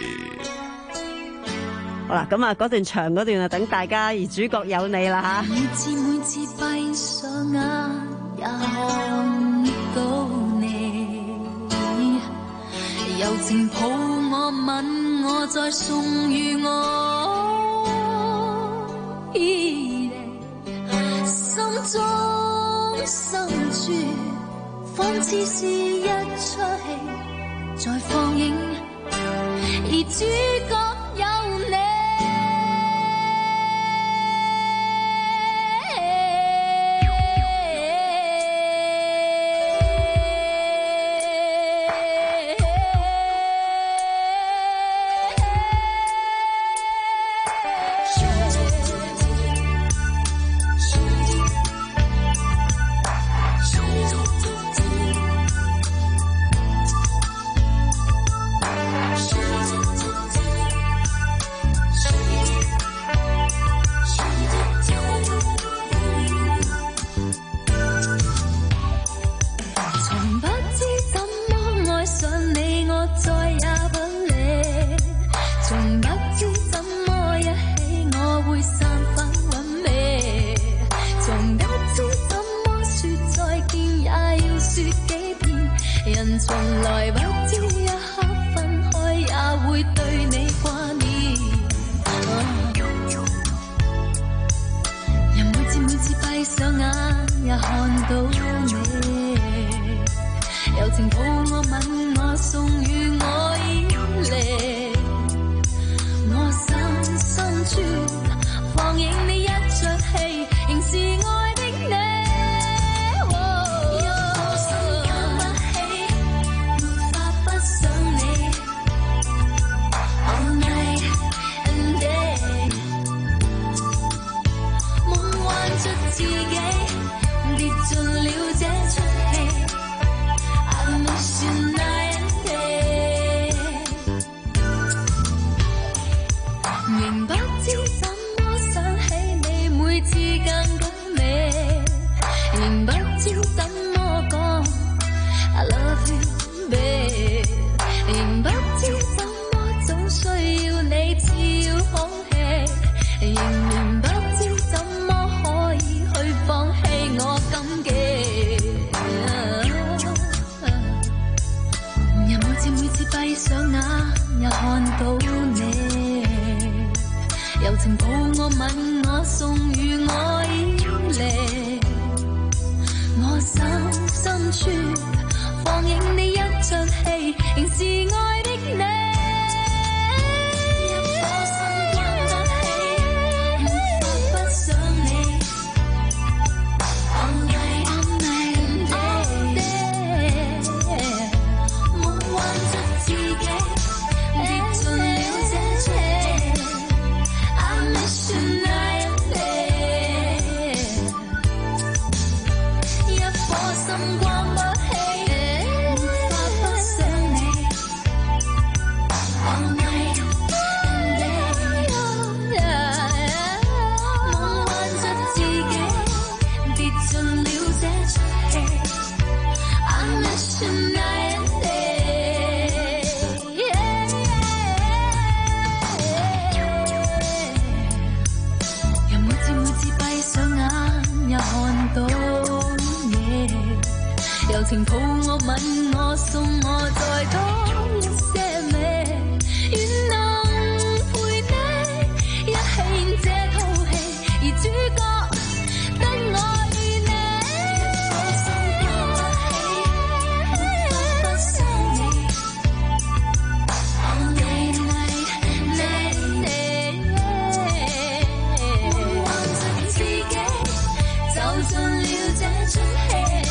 好啦，咁啊，嗰段長嗰段啊，等大家而主角有你啦吓。每次每次閉上眼，也看到你，柔情抱我吻我，再送予我，依離心中深處，仿似是一出戲在放映。 而主角有你。 從來不知一刻分開也會對你掛念，人每次每次閉上眼也看到你，柔情抱我吻我送與我依離，我心深處放映你一出戲，仍是愛的你。自己跌進了這出戲 I miss you night and day， 明不知怎麼想起你每次更更美，仍不知怎麼講 I love you babe， 仍不知怎麼總需要你似要空氣，仍然不知怎麼可以放棄我感激，人每次每次閉上眼也看到你，柔情抱我吻我送與我依離，我心深處放映你一出戲，仍是愛的你。柔情抱我吻我送我再多一些美，願能陪你一起演這套戲，而主角得我與你。我心掛起，不想你 All night night night night， 幻想自己走進了這出戲。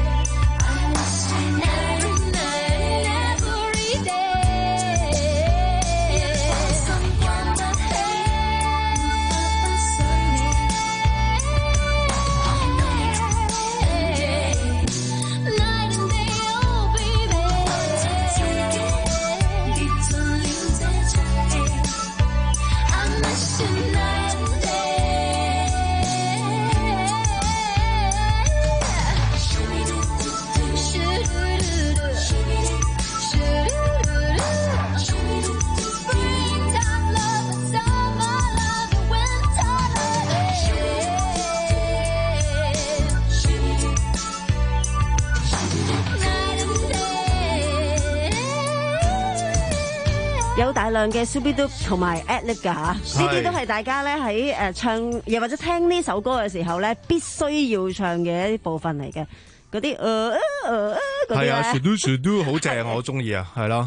有大量嘅 Shoo-Be-Doo 同埋 ad-lib 㗎嚇，呢啲都係大家咧喺誒唱又或者聽呢首歌嘅時候咧必須要唱嘅一部分嚟嘅，嗰啲誒誒誒嗰啲咧。 係啊 ，Shoo-Doo Shoo-Doo 好正，我好中意啊，係咯。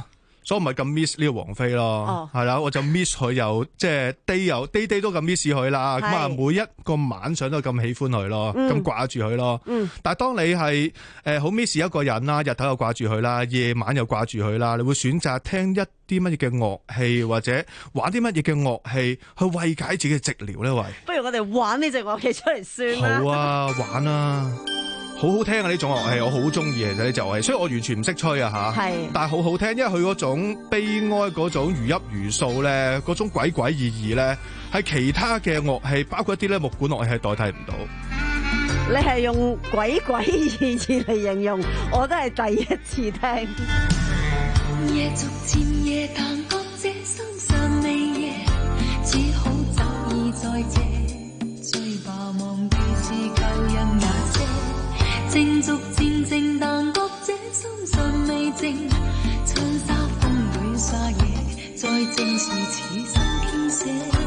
所以我唔係咁 miss 呢個王菲咯，係啦、哦，我就 miss 佢又即係 day 又 day day 都咁 miss 佢啦，咁啊每一個晚上都咁喜歡佢咯，咁掛住佢咯。嗯、但係當你係誒好 miss 一個人啦，日頭又掛住佢啦，夜晚又掛住佢啦，你會選擇聽一啲乜嘢嘅樂器或者玩啲乜嘢嘅樂器去慰解自己嘅寂寥咧？喂， 不如我哋玩呢隻樂器出嚟算啦。 好啊，玩啊！好好聽啊！呢種樂器我好中意，其實呢就係，所以我完全唔識吹啊吓。係，但係好好聽，因為佢嗰種悲哀嗰種如泣如訴咧，嗰種鬼鬼異異咧，係其他嘅樂器，包括一啲咧木管樂器係代替唔到。 你係用鬼鬼異異嚟形容，我都係第一次聽。夜逐漸夜，但覺這心尚未夜，只好早已在這追吧，忘記是舊人那些。靜逐漸靜，但覺這心尚未靜。窗紗風裏沙野，再正是此生編寫。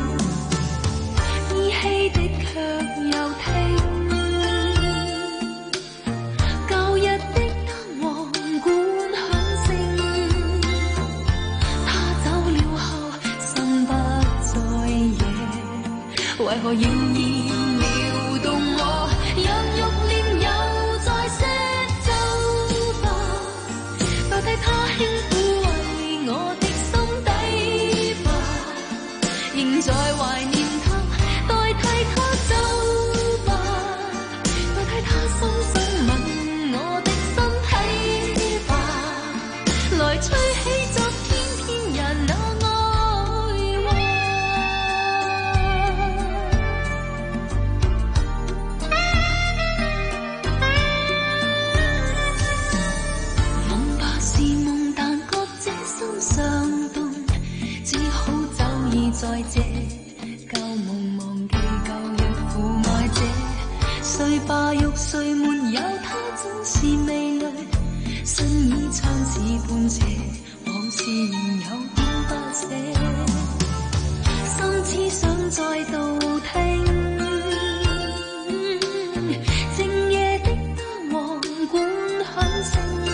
依稀的卻又聽，舊日的單簧管響聲。他走了後，心不再野，為何仍然撩動我？讓欲念又再寫奏吧，代替他輕撫慰我的心底吧，仍在懷念他，代替他奏吧，代替他深深吻我的身體吧，來吹起昨天天人那愛話。夢吧是夢，但覺這心上動，只好早已在這舊夢忘記舊日苦愛者。睡吧欲睡沒有他，總是味蕾，心已窗似半斜，往事仍有點不捨，心只想再度聽。靜夜的單簧管響聲，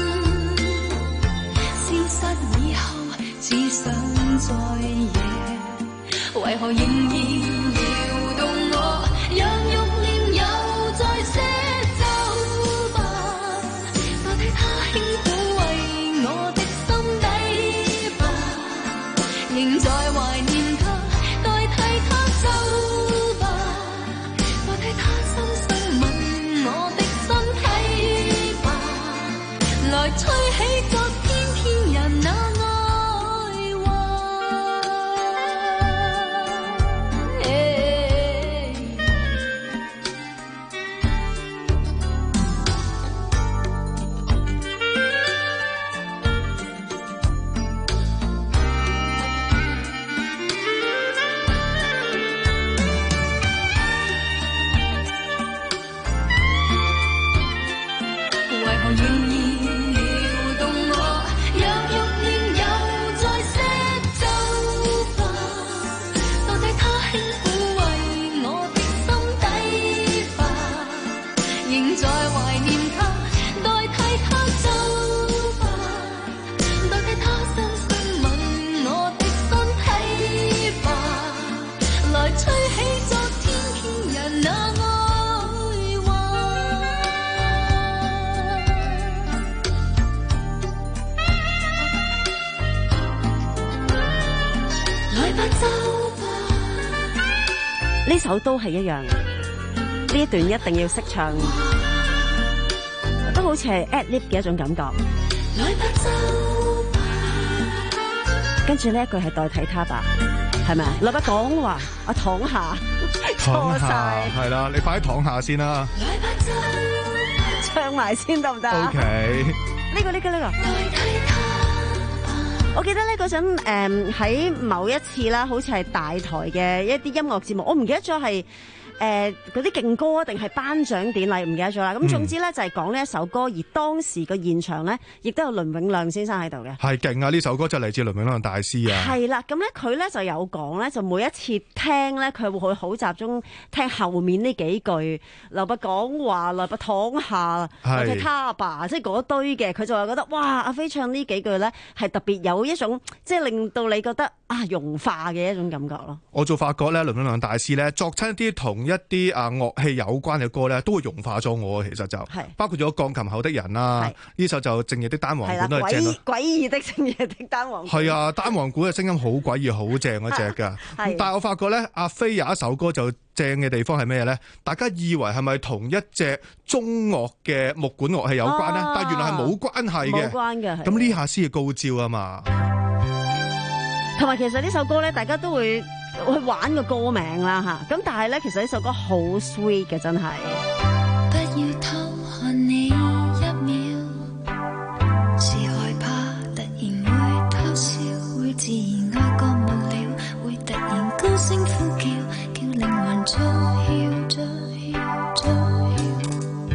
消失以後只想再夜，為何仍然撩動我？讓欲念又再寫奏吧，代替他輕撫慰我的心底吧，仍在懷念他，代替他奏吧，代替他深深吻我的身體吧，來吹起昨天天人那愛話。為何仍然撩動我？讓欲念又再寫奏吧，代替他輕撫慰我的心底吧，仍在懷念他，代替他奏吧，代替他深深吻我的身體吧，來吹起昨天天人那愛話。來吧奏吧，呢首都係一樣，呢一段一定要識唱，都好似係 ad lib 嘅一種感覺。來吧奏吧，跟住呢一句係代替他吧，係咪啊？來吧講話，我躺下，錯晒， 係啦，你快啲躺下先啦。 來吧奏吧，唱埋先得唔得啊 ？OK， 呢個呢個呢個。代替他吧，我記得咧嗰陣誒喺某一次啦，好似係大台嘅一啲音樂節目，我唔記得咗係誒嗰啲勁歌啊，定係頒獎典禮唔記得咗啦。咁總之咧就係講呢一首歌，而當時個現場咧亦都有倫永亮先生喺度嘅。 係勁啊！呢首歌就嚟自倫永亮大師啊。 係啦，咁咧佢咧就有講咧，就每一次聽咧，佢會好集中聽後面呢幾句，來不講話，來不躺下，或者他吧，即係嗰堆嘅，佢就話覺得哇，阿飛唱呢幾句咧係特別有一種即係令到你覺得啊融化嘅一種感覺咯。 我就發覺咧，倫永亮大師咧作親一啲同一啲啊樂器有關嘅歌咧，都會融化咗我。其實就包括咗鋼琴後的人啦，呢首就靜夜的單簧管都係正啦。 詭異的靜夜的單簧管係啊，單簧管嘅聲音好詭異，好正嗰隻㗎。但係我發覺咧，阿飛有一首歌就正嘅地方係咩咧？大家以為係咪同一隻中樂嘅木管樂器有關咧？哦、但係原來係冇關係嘅。冇關嘅。咁呢下先係高招啊嘛！ 同埋其實呢首歌咧，大家都會去玩個歌名啦嚇。咁但係咧，其實呢首歌好 sweet 嘅，真係。 不要偷看你一秒，是害怕突然會偷笑，會自然愛過無聊，會突然高聲呼叫，叫靈魂作曉作曉作曉。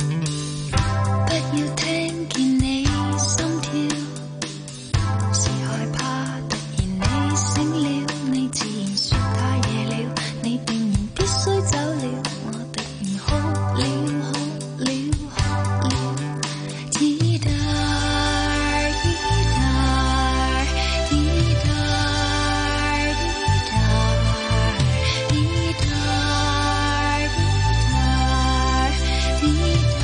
不要聽見你心跳，是害怕突然你醒了，你自然說太夜了，你定然必須走了，我突然哭了哭了哭了。滴答滴答滴答滴答滴答滴答滴答。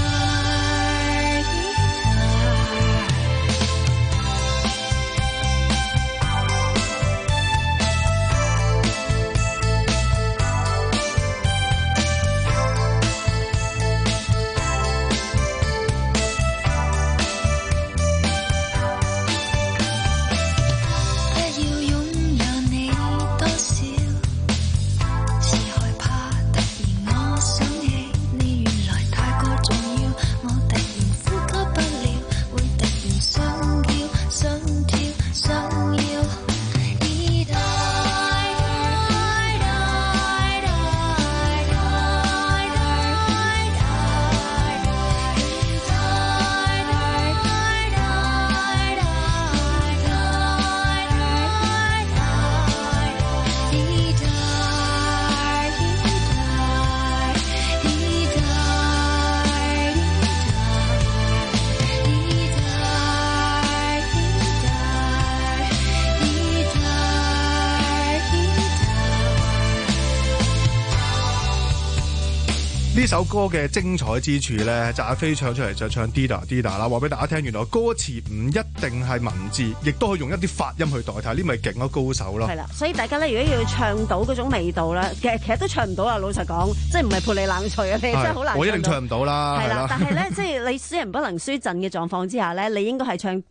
呢首歌嘅精彩之處咧，就阿飛唱出嚟就唱 Dida Dida 啦，話俾大家聽，原來歌詞唔一定係文字，亦都可以用一啲發音去代替，呢咪勁咯，高手咯。 係啦，所以大家咧，如果要唱到嗰種味道咧，其實其實都唱唔到啊！老實講，即係唔係潑你冷水啊？你真係好難。 我一定唱唔到啦。 係啦，但係咧，即係你輸人不能輸陣嘅狀況之下咧，你應該係唱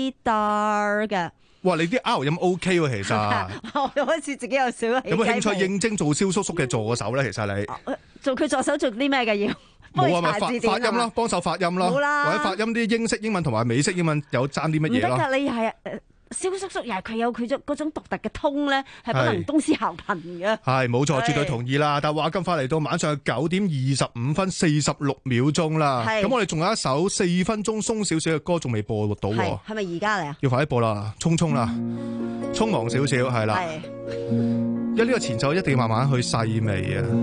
Dida 嘅。 哇！你啲 R 音 OK 喎，其實。 我開始自己有少。有冇興趣應徵做蕭叔叔嘅助手咧？其實你。 做佢助手做啲咩嘅要？ 冇啊，咪發發音咯，幫手發音咯，或者發音啲英式英文同埋美式英文有爭啲乜嘢咯？ 唔得㗎，你係誒蕭叔叔又係佢有佢種嗰種獨特嘅通咧，係不能東施效顰嘅。係冇錯，絕對同意啦。但係話咁快嚟到晚上九點二十五分四十六秒鐘啦，咁我哋仲有一首四分鐘鬆少少嘅歌仲未播到喎。係咪而家嚟啊？要快啲播啦，匆匆啦，匆忙少少係啦，因為呢個前奏一定要慢慢去細味啊。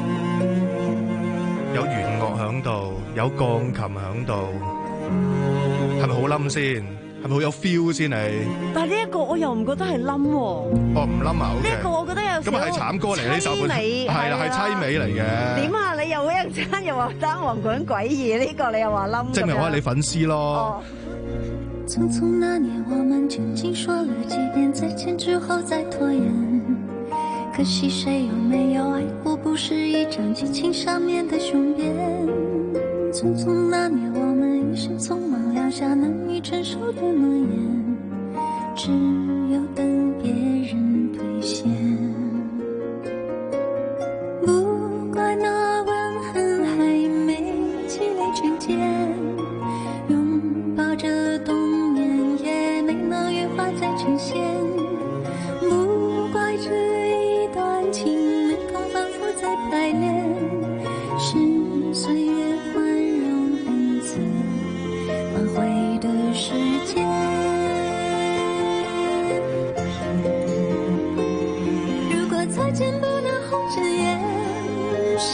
有弦樂響度，有鋼琴響度，係咪好冧先？係咪好有 feel 先你？但係呢一個我又唔覺得係冧喎。哦，唔冧啊！呢一個我覺得有咁係慘歌嚟，呢首本係啦，係凄美嚟嘅。點啊？你又一陣間又話單簧管詭異，呢個你又話冧？證明我係你粉絲咯。匆匆那年，我們究竟說了幾遍再見之後再拖延？可惜誰有沒有愛過，不是一張激情上面的雄辯。匆匆那年，我們一時匆忙撂下難以承受的諾言，只有等別人兌現。不怪那吻痕還沒積累成繭，擁抱着冬眠也沒能羽化再成仙。不怪這情沒空反覆在排練。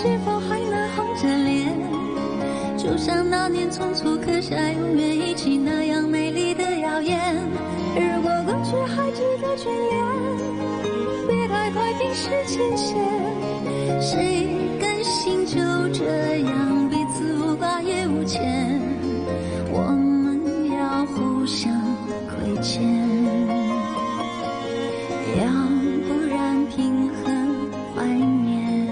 是否还能红着脸？就像那年匆促刻下永远一起那样美丽的谣言。如果过去还值得眷恋，别太快冰释前嫌。谁甘心就这样彼此无挂也无牵？我们要互相亏欠，要不然凭何怀念？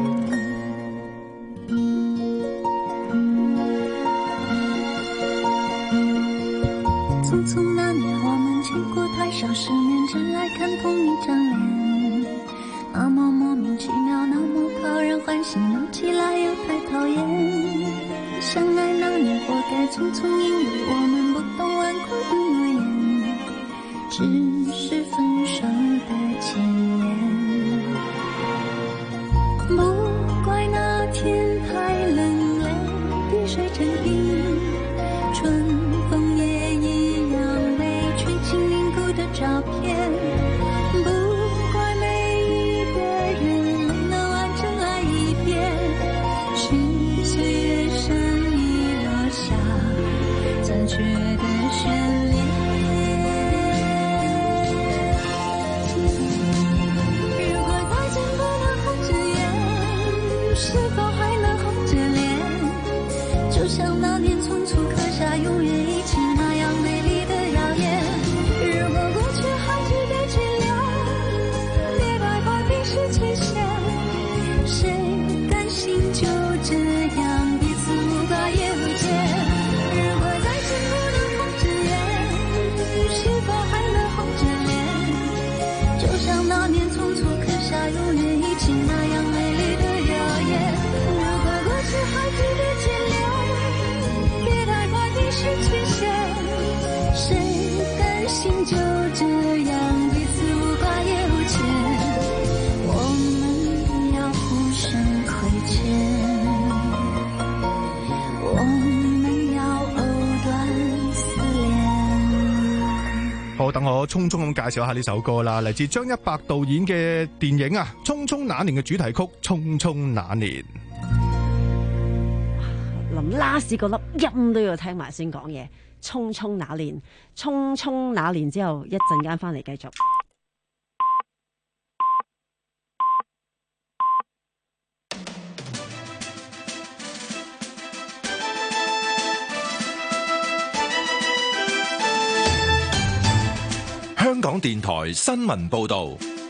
匆匆那年我们见过太少世面，真爱看同一张脸，那么莫名其妙，那么讨人欢喜，闹起来又太讨厌。相爱那年活该匆匆，因为我们不懂顽固的诺言，只是分手的前言。不怪那天太冷泪，滴水成冰，春风也一样被吹进凝固的照片。不怪每一个人没能完整爱一遍，是岁月善意落下残缺的眷恋。如果再见不能红着眼，是否还能红着脸？就像那年匆促刻下永远一起那样美丽的谣言。如果过去还值得眷恋，别太快冰释前嫌。谁甘心就这样彼此无挂也无牵？如果再见不能红着眼，是否还能红着脸？就像那年匆促刻下永远一起那样美丽的谣言。如果过去还值得眷恋，别太快冰释前嫌。谁甘心就这样彼此无挂也无牵？我们要互相亏欠，我们要藕断丝连。 好，等我匆匆咁介紹下呢首歌啦，嚟自張一白導演嘅電影啊《匆匆那年》嘅主題曲《匆匆那年》。 臨 last 嗰粒音都要聽埋先講嘢。匆匆那年，匆匆那年之後，一陣間翻嚟繼續。 香港電台新聞報導，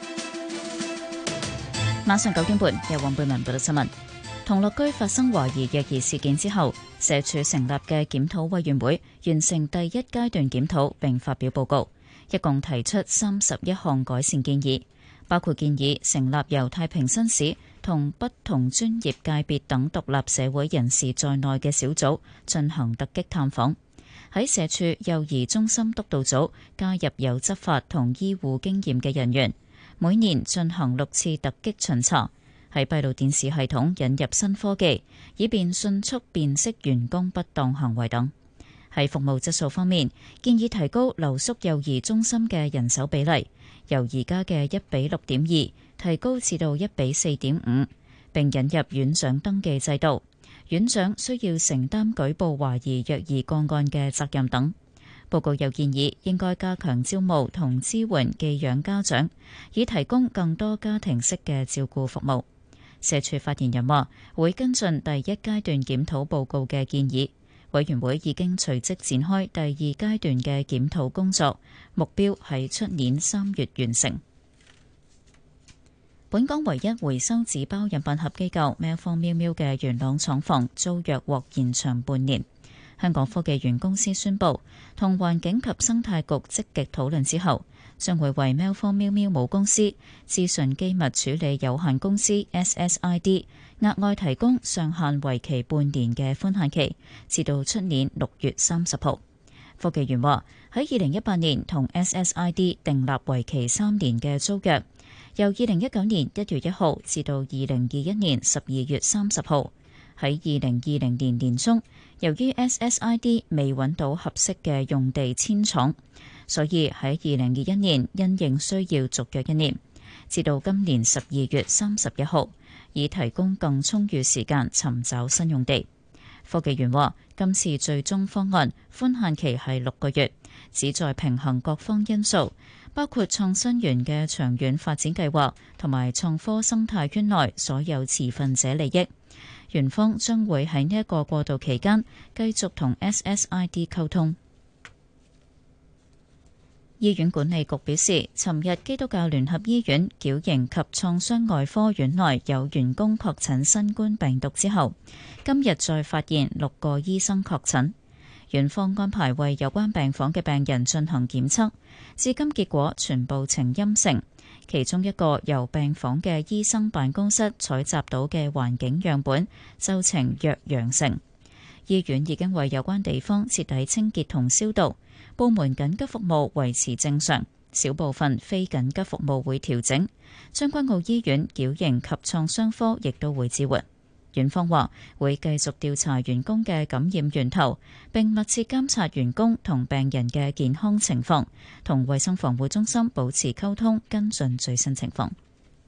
晚上九點半由黃貝文報道新聞。同樂居發生懷疑虐兒事件之後，社署成立嘅檢討委員會完成第一階段檢討並發表報告，一共提出三十一項改善建議，包括建議成立由太平紳士同不同專業界別等獨立社會人士在內嘅小組進行突擊探訪，喺社署幼兒中心督導組加入有執法同醫護經驗嘅人員，每年進行六次突擊巡查。喺閉路電視系統引入新科技，以便迅速辨識員工不當行為等。喺服務質素方面，建議提高留宿幼兒中心嘅人手比例，由而家嘅一比六點二提高至到一比四點五，並引入院長登記制度，院長需要承擔舉報懷疑虐兒個案嘅責任等。報告又建議應該加強招募同支援寄養家長，以提供更多家庭式嘅照顧服務。社署發言人話會跟進第一階段檢討報告嘅建議，委員會已經隨即展開第二階段嘅檢討工作，目標係出年三月完成。本港唯一回收紙包飲品盒機構喵坊喵喵嘅元朗廠房租約獲延長半年。香港科技園公司宣布，同環境及生態局積極討論之後，將會為喵坊喵喵母公司資訊機密處理有限公司 S S I D 額外提供上限為期半年嘅寬限期，至到出年六月三十號。科技園話喺二零一八年同 S S I D 訂立為期三年嘅租約，由二零一九年一月一號至到二零二一年十二月三十號。喺二零二零年年中，由於 S S I D 未揾到合適嘅用地遷廠，所以喺二零二一年因應需要續約一年。 至到今年十二月三十一號，以提供更充裕時間尋找新用地。科技園話，今次最終方案寬限期係六個月，旨在平衡各方因素，包括創新園嘅長遠發展計劃同埋創科生態圈內所有持份者利益。園方將會喺呢一個過渡期間繼續同 S S I D 溝通。醫院管理局表示，尋日基督教聯合醫院矯形及創傷外科院內有員工確診新冠病毒之後，今日再發現六個醫生確診。院方安排為有關病房嘅病人進行檢測，至今結果全部呈陰性。其中一個由病房嘅醫生辦公室採集到嘅環境樣本就呈弱陽性。醫院已經為有關地方徹底清潔同消毒，部門緊急服務維持正常，小部分非緊急服務會調整。將軍澳醫院矯形及創傷科亦都會支援。院方話會繼續調查員工嘅感染源頭，並密切監察員工同病人嘅健康情況，同衛生防護中心保持溝通，跟進最新情況。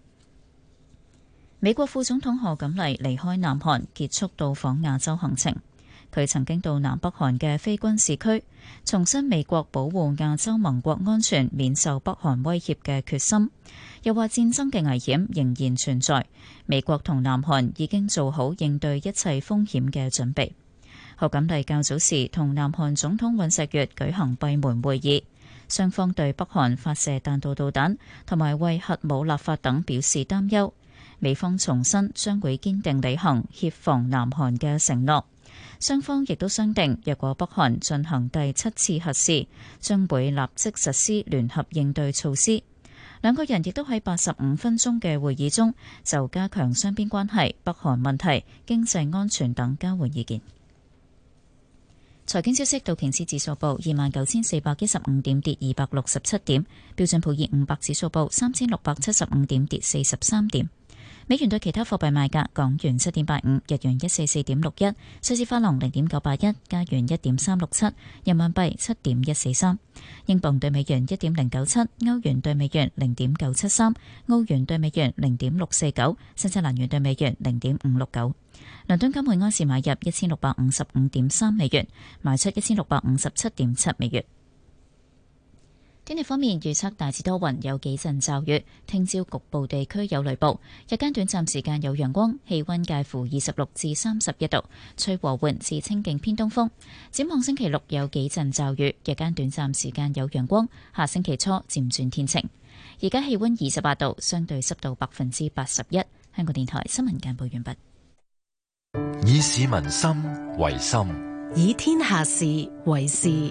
美國副總統賀錦麗離開南韓，結束到訪亞洲行程。佢曾經到南北韓嘅非軍事區，重申美國保護亞洲盟國安全免受北韓威脅嘅決心，又話戰爭嘅危險仍然存在，美國同南韓已經做好應對一切風險嘅準備。賀錦麗較早時同南韓總統尹錫悅舉行閉門會議，雙方對北韓發射彈道導彈同埋為核武立法等表示擔憂。美方重申將會堅定履行協防南韓嘅承諾。雙方亦都商定，若果北韓進行第七次核試，將會立即實施聯合應對措施。兩個人亦都喺八十五分鐘嘅會議中，就加強雙邊關係、北韓問題、經濟安全等交換意見。財經消息：道瓊斯指數報二萬九千四百一十五點，跌二百六十七點；標準普爾五百指數報三千六百七十五點，跌四十三點。美元對其他貨幣賣價：港元七點八五，日元一四四點六一，瑞士法郎零點九八一，加元一點三六七，人民幣七點一四三，英鎊對美元一點零九七，歐元對美元零點九七三，澳元對美元零點六四九，新西蘭元對美元零點五六九。倫敦金每安士買入一千六百五十五點三美元，賣出一千六百五十七點七美元。天氣方面，預測大致多雲，有幾陣驟雨。聽朝局部地區有雷暴，日間短暫時間有陽光，氣溫介乎二十六至三十一度，吹和緩至清勁偏東風。展望星期六有幾陣驟雨，日間短暫時間有陽光。下星期初漸轉天晴。而家氣溫二十八度，相對濕度百分之八十一。香港電台新聞簡報完畢。 以市民心為心， 以天下事為事。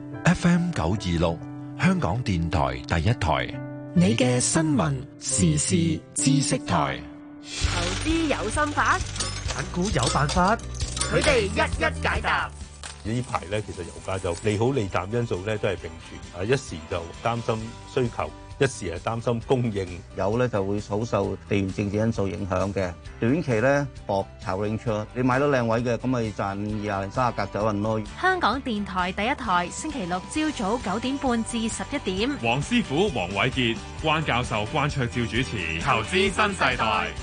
F M 九二六。香港電台第一台， 你嘅新聞時事知識台。 投資有心法， 揀股有辦法， 佢哋一一解答。 呢排咧，其實油價就利好利淡因素咧都係並存，啊一時就擔心需求，一時係擔心供應。 油咧就會好受地緣政治因素影響嘅，短期咧搏炒 range， 你買到靚位嘅咁咪賺廿零三十格走人咯。 香港電台第一台，星期六朝早九點半至十一點， 黃師傅黃偉傑、關教授關卓照主持《投資新世代》。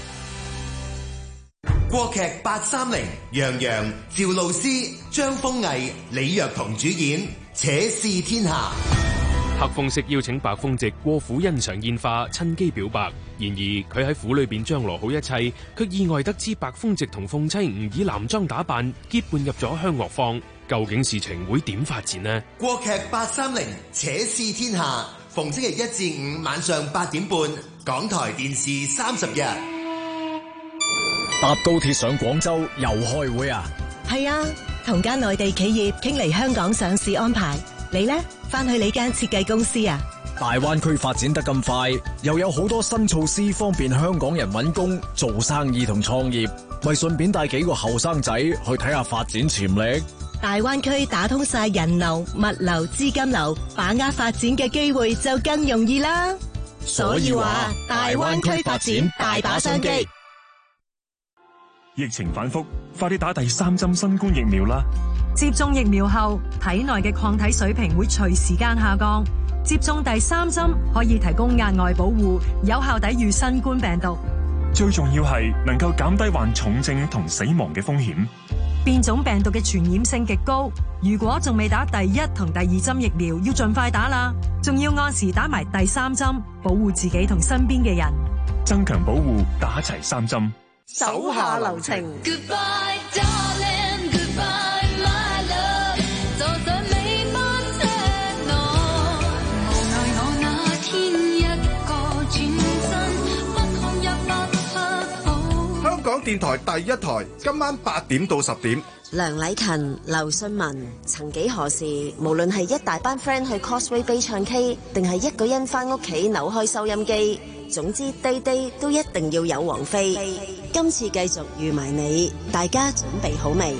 國劇八三零，楊洋、趙露思、張豐毅、李若彤主演《且試天下》。 黑鳳息邀請白鳳夕過府欣賞煙花，趁機表白。然而佢喺府裏邊張羅好一切，卻意外得知白鳳夕同鳳妻誤以男裝打扮結伴入咗香樂坊。究竟事情會點發展呢？ 國劇八三零，且試天下，逢星期一至五晚上八點半，港台電視三十日。 搭高鐵上廣州又開會啊？ 係啊，同間內地企業傾嚟香港上市安排。你呢？翻去你間設計公司啊？ 大灣區發展得咁快，又有好多新措施方便香港人搵工、做生意同創業，咪順便帶幾個後生仔去睇下發展潛力。 大灣區打通晒人流、物流、資金流，把握發展嘅機會就更容易啦。所以話，大灣區發展大把商機。 疫情反覆，快啲打第三針新冠疫苗啦！ 接種疫苗後，體內嘅抗體水平會隨時間下降， 接種第三針可以提供額外保護，有效抵禦新冠病毒。 最重要係能夠減低患重症同死亡嘅風險。 變種病毒嘅傳染性極高，如果仲未打第一同第二針疫苗，要盡快打啦。仲要按時打埋第三針，保護自己同身邊嘅人。 增強保護，打齊三針。 手下留情。 Goodbye, darling, goodbye, my love。坐上尾班車來，無奈我那天一個轉身，不看也不好。 香港電台第一台，今晚八點到十點。 梁禮勤、劉信文，曾幾何時，無論係一大班 friend 去 Causeway Bay 唱 K， 定係一個人返屋企扭開收音機，總之 day day 都一定要有王菲。今次繼續預埋你，大家準備好未？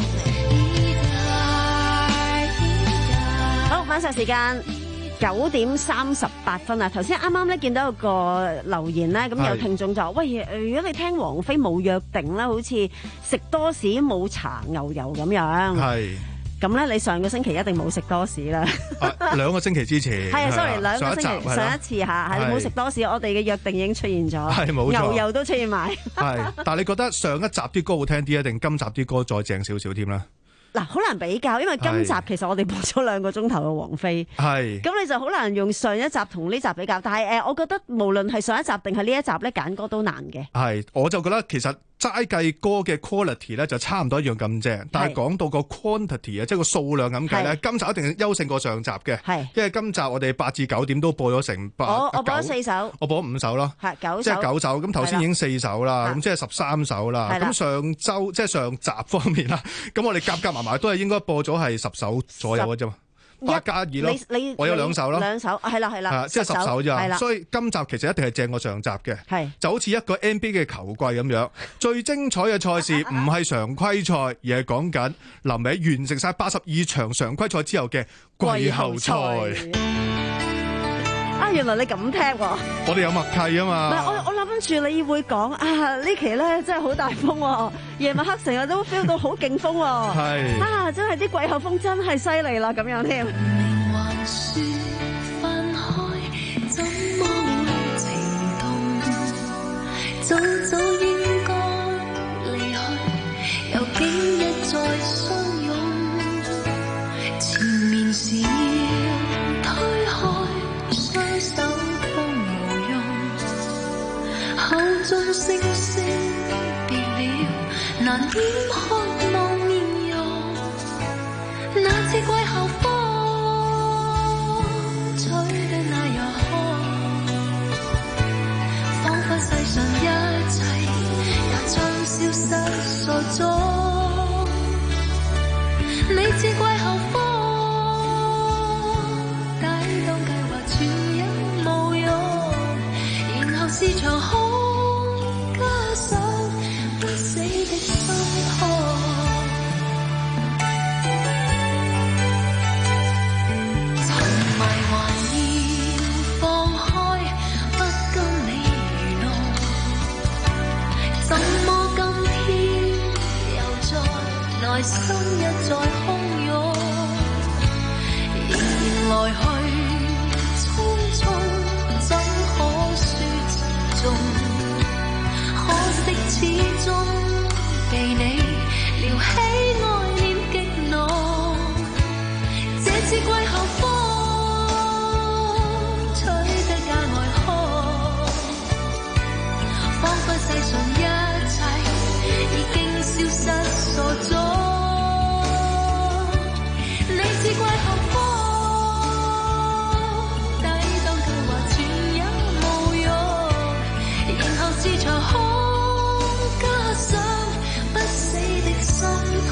好，晚上時間九點三十八分啊！頭先啱啱咧見到有個留言咧，咁有聽眾就話：喂，如果你聽王菲冇約定啦，好似食多士冇搽牛油咁樣。係。咁咧，你上個星期一定冇食多士啦。 啊，兩個星期之前。係啊 ，sorry，兩個星期上一次嚇，係你冇食多士，我哋嘅約定已經出現咗。係冇錯。牛油都出現埋。係，但係你覺得上一集啲歌好聽啲啊，定今集啲歌再正少少添咧？嗱，好難比較，因為今集其實我哋播咗兩個鐘頭嘅王菲，係咁你就好難用上一集同呢集比較。但係誒、呃，我覺得無論係上一集定係呢一集咧，揀歌都難嘅。係，我就覺得其實齋計歌嘅 quality 咧就差唔多一樣咁正，但係講到個 quantity 啊，即係個數量咁計咧，今集一定優勝過上集嘅。係，因為今集我哋八至九點都播咗成八，我我播咗四首，我播咗五首咯，係九首，即係九首。咁頭先已經四首啦，咁即係十三首啦。咁上週即係上集方面啦，咁我哋夾夾埋埋都係應該播咗係十首左右嘅啫嘛。八加二咯，我有兩首咯，兩首係啦係啦，即係十首咋，所以今集其實一定係正過上集嘅，係就好似一個 N B A 嘅球季咁樣，最精彩嘅賽事唔係常規賽，而係講緊臨尾完成晒八十二場常規賽之後嘅季後賽。啊，原來你咁聽喎！我哋有默契啊嘛。唔係，我我諗住你會講啊，呢期咧真係好大風喎，夜晚黑成日都 feel 到好勁風喎。係啊，真係啲季後風真係犀利啦，咁樣添。明還說分開，怎麼會情動？早早應該離開，有幾日再相擁？前面是要推開。雙手都無用，口中聲聲別了，難掩渴望面容。那次季後風吹得那樣兇，彷彿世上一切也將消失所蹤。你知季後風是場空，加上不死的心痛。沉迷還要放開，不跟你娛樂。怎麼今天又在內心一再洶湧？仍然來去匆匆，怎可說？可惜始終被你撩起愛念激怒，這次季後風吹得格外兇，彷彿世上一切已經消失所蹤。你知季後風抵擋計劃全有無用，是場空，加上不死的心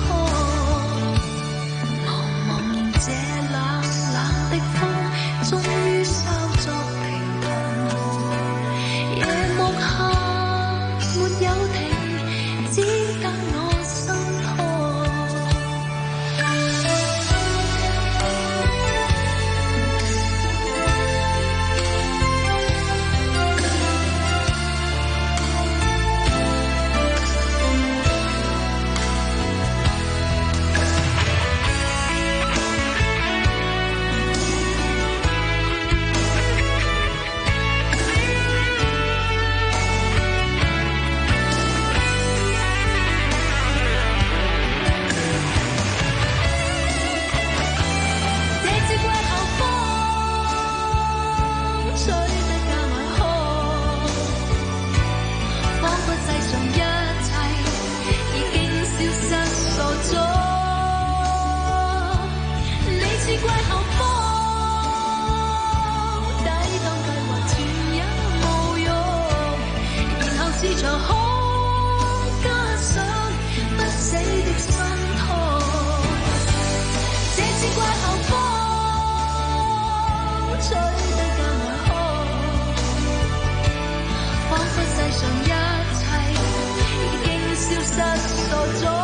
上一切已經消失所蹤。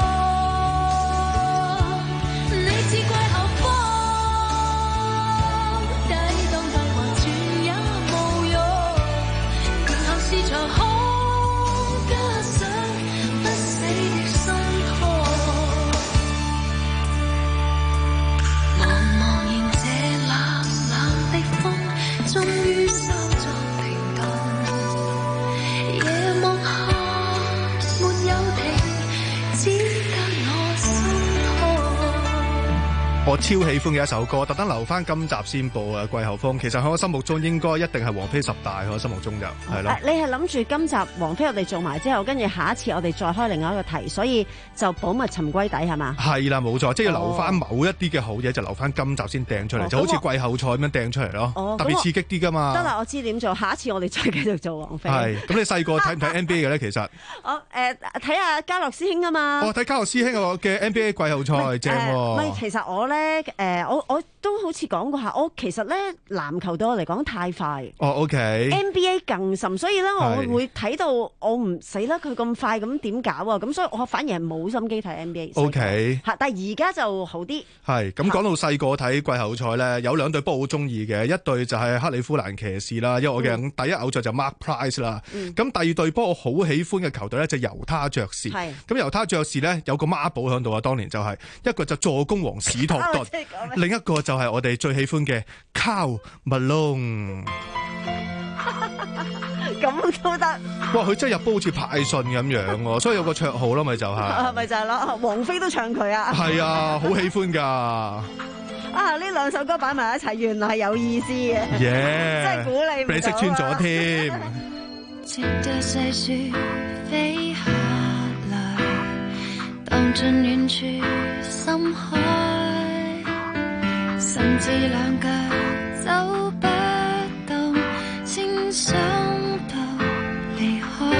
你似季候風，抵擋帶還全也無用，然後是場空加上不死的心痛。茫茫然這冷冷的風，終於收作停頓。夜幕下沒有停，只得我心痛。 我超喜歡嘅一首歌，特登留翻今集先播啊！季候風其實喺我心目中應該一定係王菲十大，喺我心目中就係咯。 你係諗住今集王菲我哋做埋之後，跟住下一次我哋再開另外一個題，所以就保密沉歸底係嘛？ 係啦，冇錯，即係要留翻某一啲嘅好嘢，就留翻今集先掟出嚟， 哦就好似季後賽咁樣掟出嚟咯， 哦特別刺激啲噶嘛。 得啦，我知點做，下一次我哋再繼續做王菲。 係咁，你細個睇唔睇 N B A 嘅咧？其實我誒睇下嘉樂師兄啊嘛。 我睇嘉樂師兄嘅 N B A 季後賽正喎。 唔係，其實我咧誒，我我都好似講過下，我其實咧籃球對我嚟講太快。 哦 ，OK。N B A 更甚，所以咧我係會睇到我唔死啦，佢咁快咁點搞啊？咁所以我反而係冇心機睇 N B A。 OK。 嚇，但係而家就好啲。 係咁講到細個睇季後賽咧，有兩隊波好中意嘅，一隊就係克里夫蘭騎士啦，因為我嘅第一偶像就 Mark Price 啦。 嗯咁第二隊波我好喜歡嘅球隊咧就猶他爵士。 係咁猶他爵士咧有個孖寶喺度啊，當年就係一個就助攻王史托頓，另一個就係我哋最喜歡嘅 Karl Malone。 咁都得。 哇！佢真係入波好似派信咁樣喎，所以有個綽號咯，咪就係。 咪就係咯，王菲都唱佢啊。 係啊，好喜歡㗎。 啊！呢兩首歌擺埋一齊，原來係有意思嘅。 耶！ 真係鼓勵唔到啊。 俾你識穿咗添。 直到細雪飛下來，蕩進遠處深海，甚至兩腳走不動，先想到離開。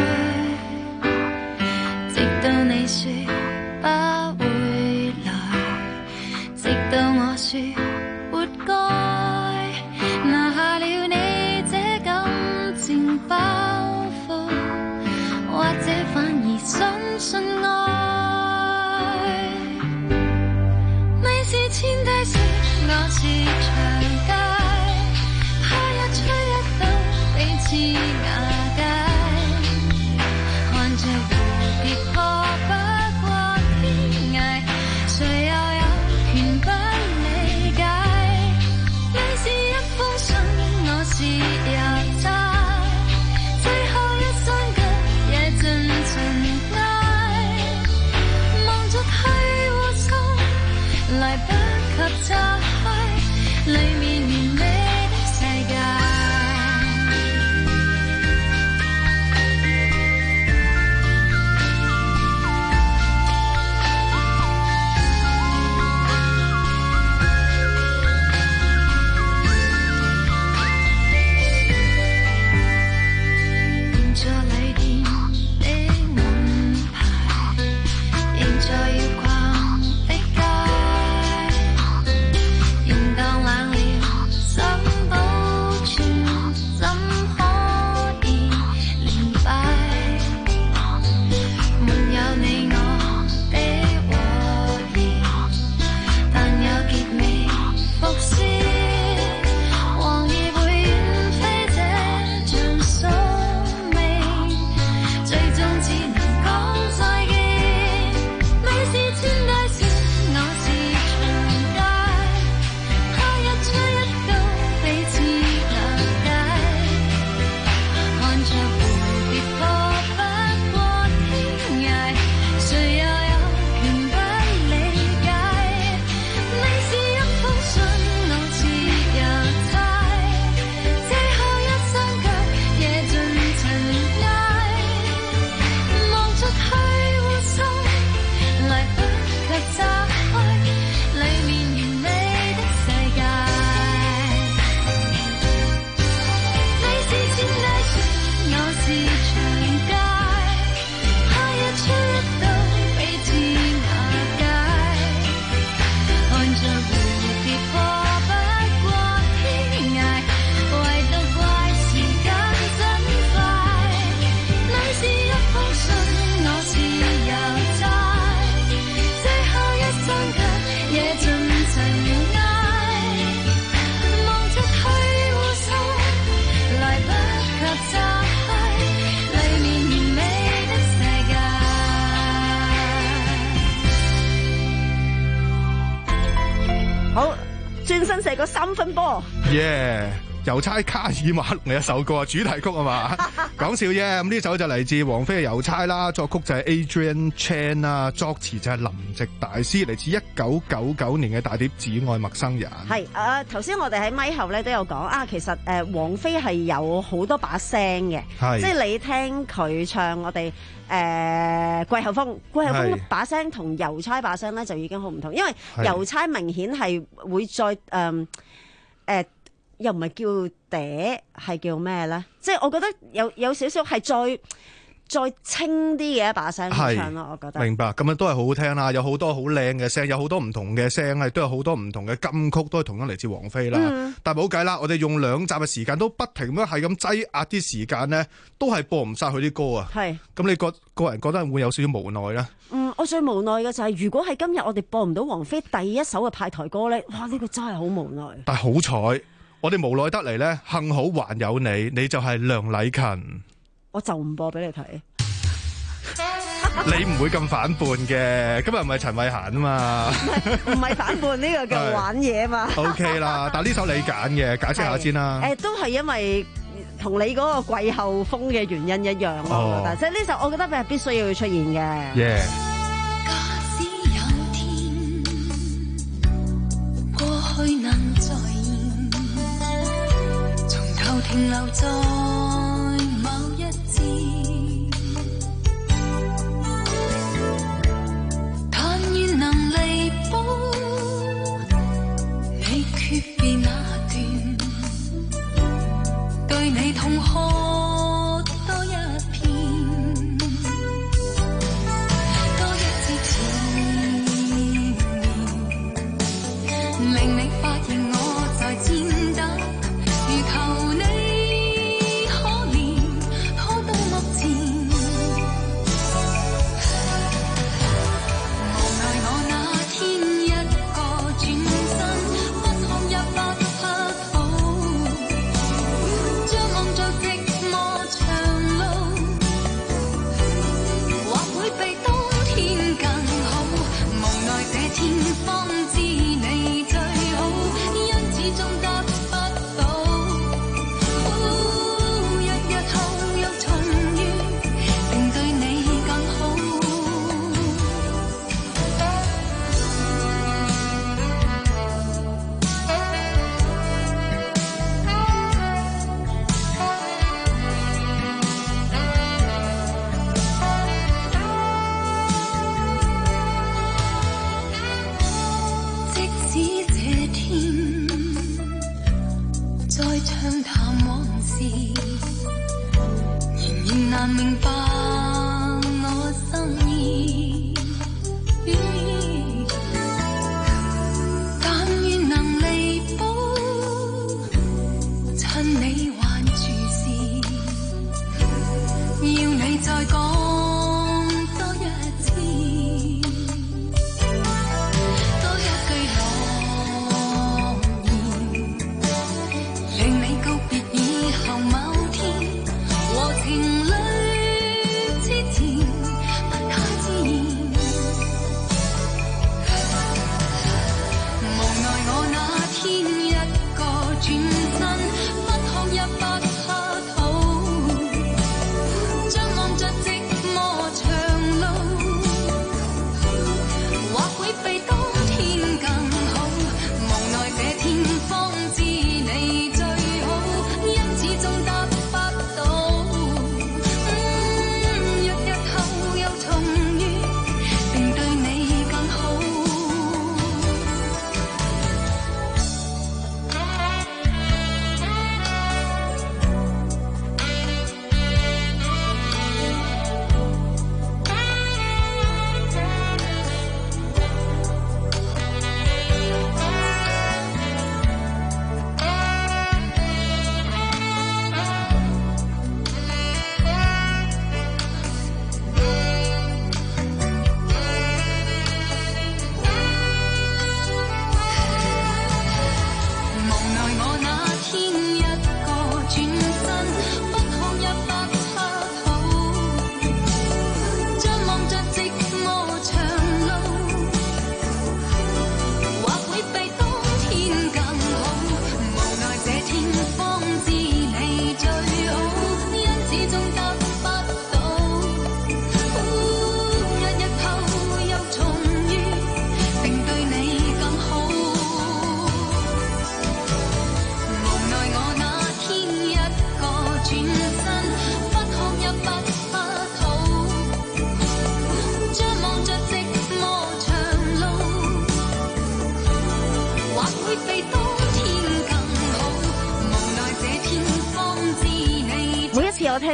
直到你說不會來，直到我說活該，拿下了你這感情包袱，或者反而相信愛。你是千低雪，我是長街，他一吹一倒，彼此瓦解。看着蝴蝶破不過天涯，誰又有權不理解？你是一封信，我是郵差，最後一雙腳也盡塵埃。 轉身射個三分波。 耶！郵差卡爾馬龍嘅一首歌啊，主題曲啊嘛，講笑啫。咁呢首就嚟自王菲嘅郵差啦，作曲就係 Adrian Chan 啦，作詞就係林夕大師，嚟自一九九九年嘅大碟《只愛陌生人》。 係誒，頭先我哋喺咪後咧都有講啊，其實誒王菲係有好多把聲嘅，即係你聽佢唱我哋誒季候風，季候風把聲同郵差把聲咧就已經好唔同，因為郵差明顯係會再誒誒。呃呃又唔係叫嗲，係叫咩咧？即係我覺得有有少少係再再清啲嘅一把聲唱咯，我覺得。 明白，咁樣都係好好聽啦，有好多好靚嘅聲，有好多唔同嘅聲咧，都有好多唔同嘅金曲，都係同樣嚟自王菲啦。嗯、但係冇計啦，我哋用兩集嘅時間都不停咁係咁擠壓啲時間咧，都係播唔晒佢啲歌啊。係。咁你個個人覺得會有少少無奈咧？ 嗯，我最無奈嘅就係、是，如果喺今日我哋播唔到王菲第一首嘅派台歌咧，哇！呢、這個真係好無奈。 但係好彩。我哋無奈得嚟咧，幸好還有你，你就係梁禮勤。 我就唔播俾你睇， 你唔會咁反叛嘅。今日唔係陳慧嫻啊嘛， 唔係反叛呢個叫玩嘢嘛。 O K 啦，但係呢首你揀嘅，解釋下先啦。 誒，都係因為同你嗰個季候風嘅原因一樣咯，我覺得。即係呢首，我覺得係必須要出現嘅。 Yeah。 假使有天過去能再停留在某一節，但願能彌補你訣別那段，對你痛哭多一片，多一次纏綿，令你發現我在戰鬥，如求你。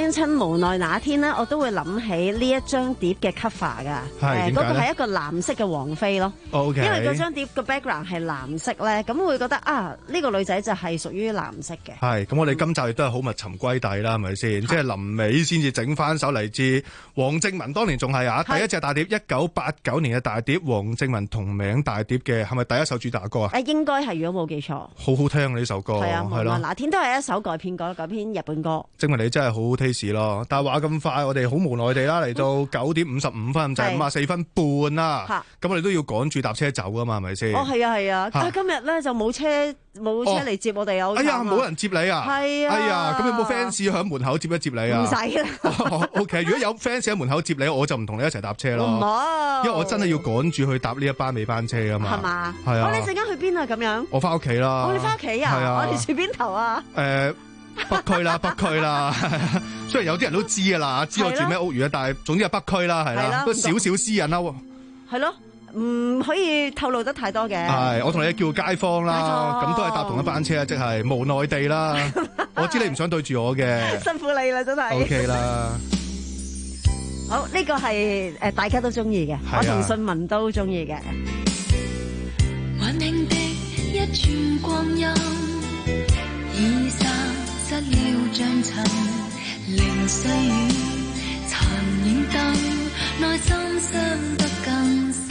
聽親無奈那天咧，我都會諗起呢一張碟嘅 cover 噶。誒，嗰個係一個藍色嘅王菲咯。 OK。 因為嗰張碟個 background 係藍色咧，咁會覺得啊，呢個女仔就係屬於藍色嘅。 係，咁我哋今集亦都係好密尋歸底啦，係咪先？即係臨尾先至整翻首嚟自黃正文，當年仲係啊第一隻大碟，一九八九年嘅大碟，黃正文同名大碟嘅，係咪第一首主打歌啊？ 誒，應該係，如果冇記錯。 好好聽呢首歌， 係啊， 係咯。 那天都係一首改編歌，改編日本歌。 證明你真係好好 taste 咯。但係話咁快，我哋好無奈地啦，嚟到九點五十五分就係五十四分半啦。咁我哋都要趕住搭車走噶嘛，係咪先？ 哦，係啊，係啊。但係今日咧就冇車冇車嚟接我哋啊！ 哎呀，冇人接你啊！ 係啊！ 哎呀，咁有冇 fans 喺門口接一接你啊？ 唔使啦。 O K， 如果有 fans 喺門口接你，我就唔同你一齊搭車咯。 唔好， 因為我真係要趕住去搭呢一班尾班車啊嘛。 係嘛？ 係啊。 我哋陣間去邊啊？咁樣？ 我翻屋企啦。 我哋翻屋企啊？ 係啊。 我哋住邊頭啊？ 誒，北區啦，北區啦。雖然有啲人都知噶啦，知我住咩屋苑啊，但係總之係北區啦，係啦，都少少私隱啦。 係咯。唔可以透露得太多嘅。 係，我同你叫街坊啦，咁都係搭同一班車，即係無奈地啦。我知你唔想對住我嘅， 辛苦你啦，真係。 O K 啦。 好，呢個係誒大家都中意嘅，我同信文都中意嘅。 溫馨的一串光陰，已散失了像塵，零碎雨殘影燈，內心傷得更深。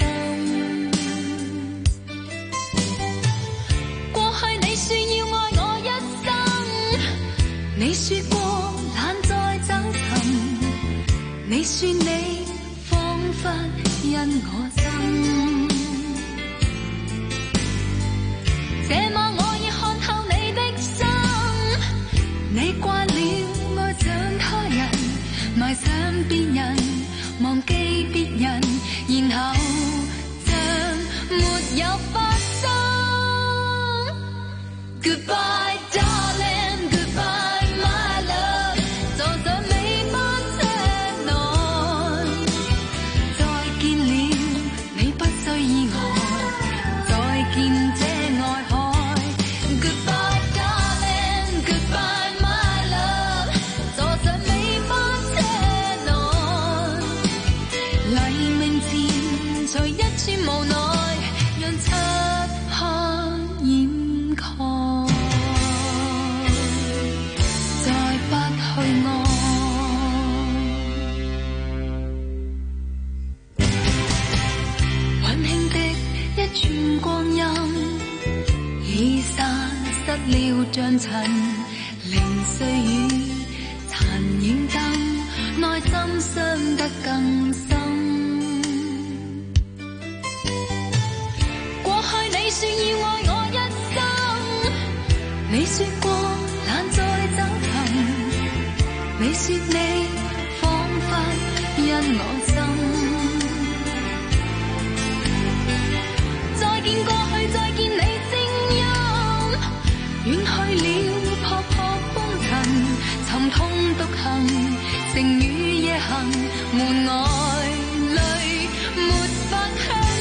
說要愛我一生，你說過懶再走尋，你說你彷彿因我心，這晚我已看透你的心，你慣了愛上他人，迷上別人，忘記別人，然後像沒有發生。Goodbye, darling, goodbye, my love。坐上尾班車內，再見了，你不需意外，再見這愛海。Goodbye, darling, goodbye, my love。坐上尾班車內，黎明前隨一串無奈，讓漆黑掩蓋。光陰已散失了像塵，零碎雨殘影燈，內心傷得更深。過去你說要愛我一生，你說過懶再走尋，你說你彷彿因我心。再見過去，再見你聲音，遠去了撲撲風塵，沉痛獨行，晴雨夜行，門外淚沒法向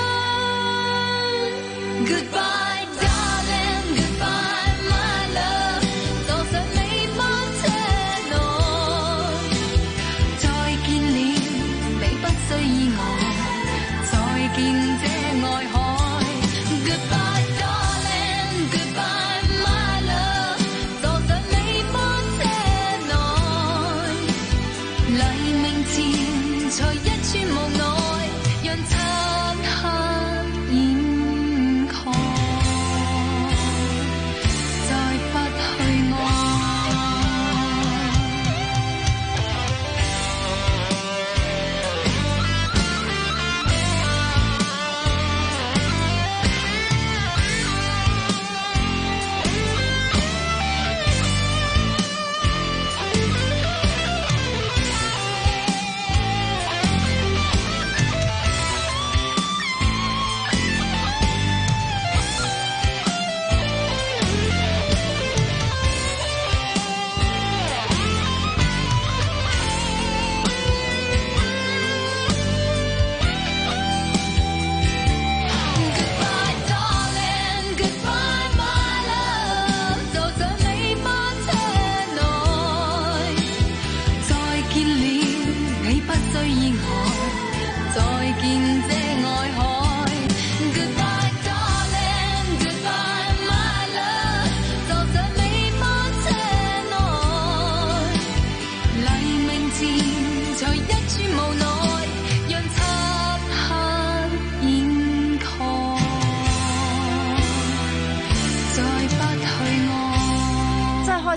飲。Goodbye, darling, goodbye, my love。坐上尾班車內，再見了，你不需意外，再見這愛海。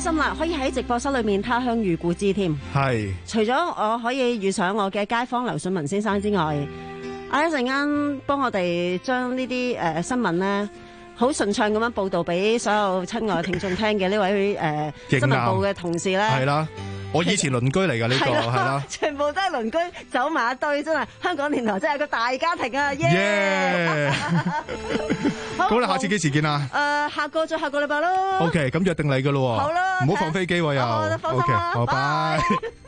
心啦，可以喺直播室裏面他鄉遇故知添。 係。 除咗我可以遇上我嘅街坊劉信文先生之外，啊一陣間幫我哋將呢啲誒新聞咧，好順暢咁樣報導俾所有親愛嘅聽眾聽嘅呢位誒、呃、新聞部嘅同事咧。 係啦。我以前鄰居嚟㗎呢個係啦， 全部都係鄰居走埋一堆，真係香港電台真係個大家庭啊！耶！ 好啦，下次幾時見啊？ 誒，下個再下個禮拜咯。 OK，咁約定你㗎咯喎。 好啦， 唔好放飛機喎又。 好，放心啦。 OK，好，拜。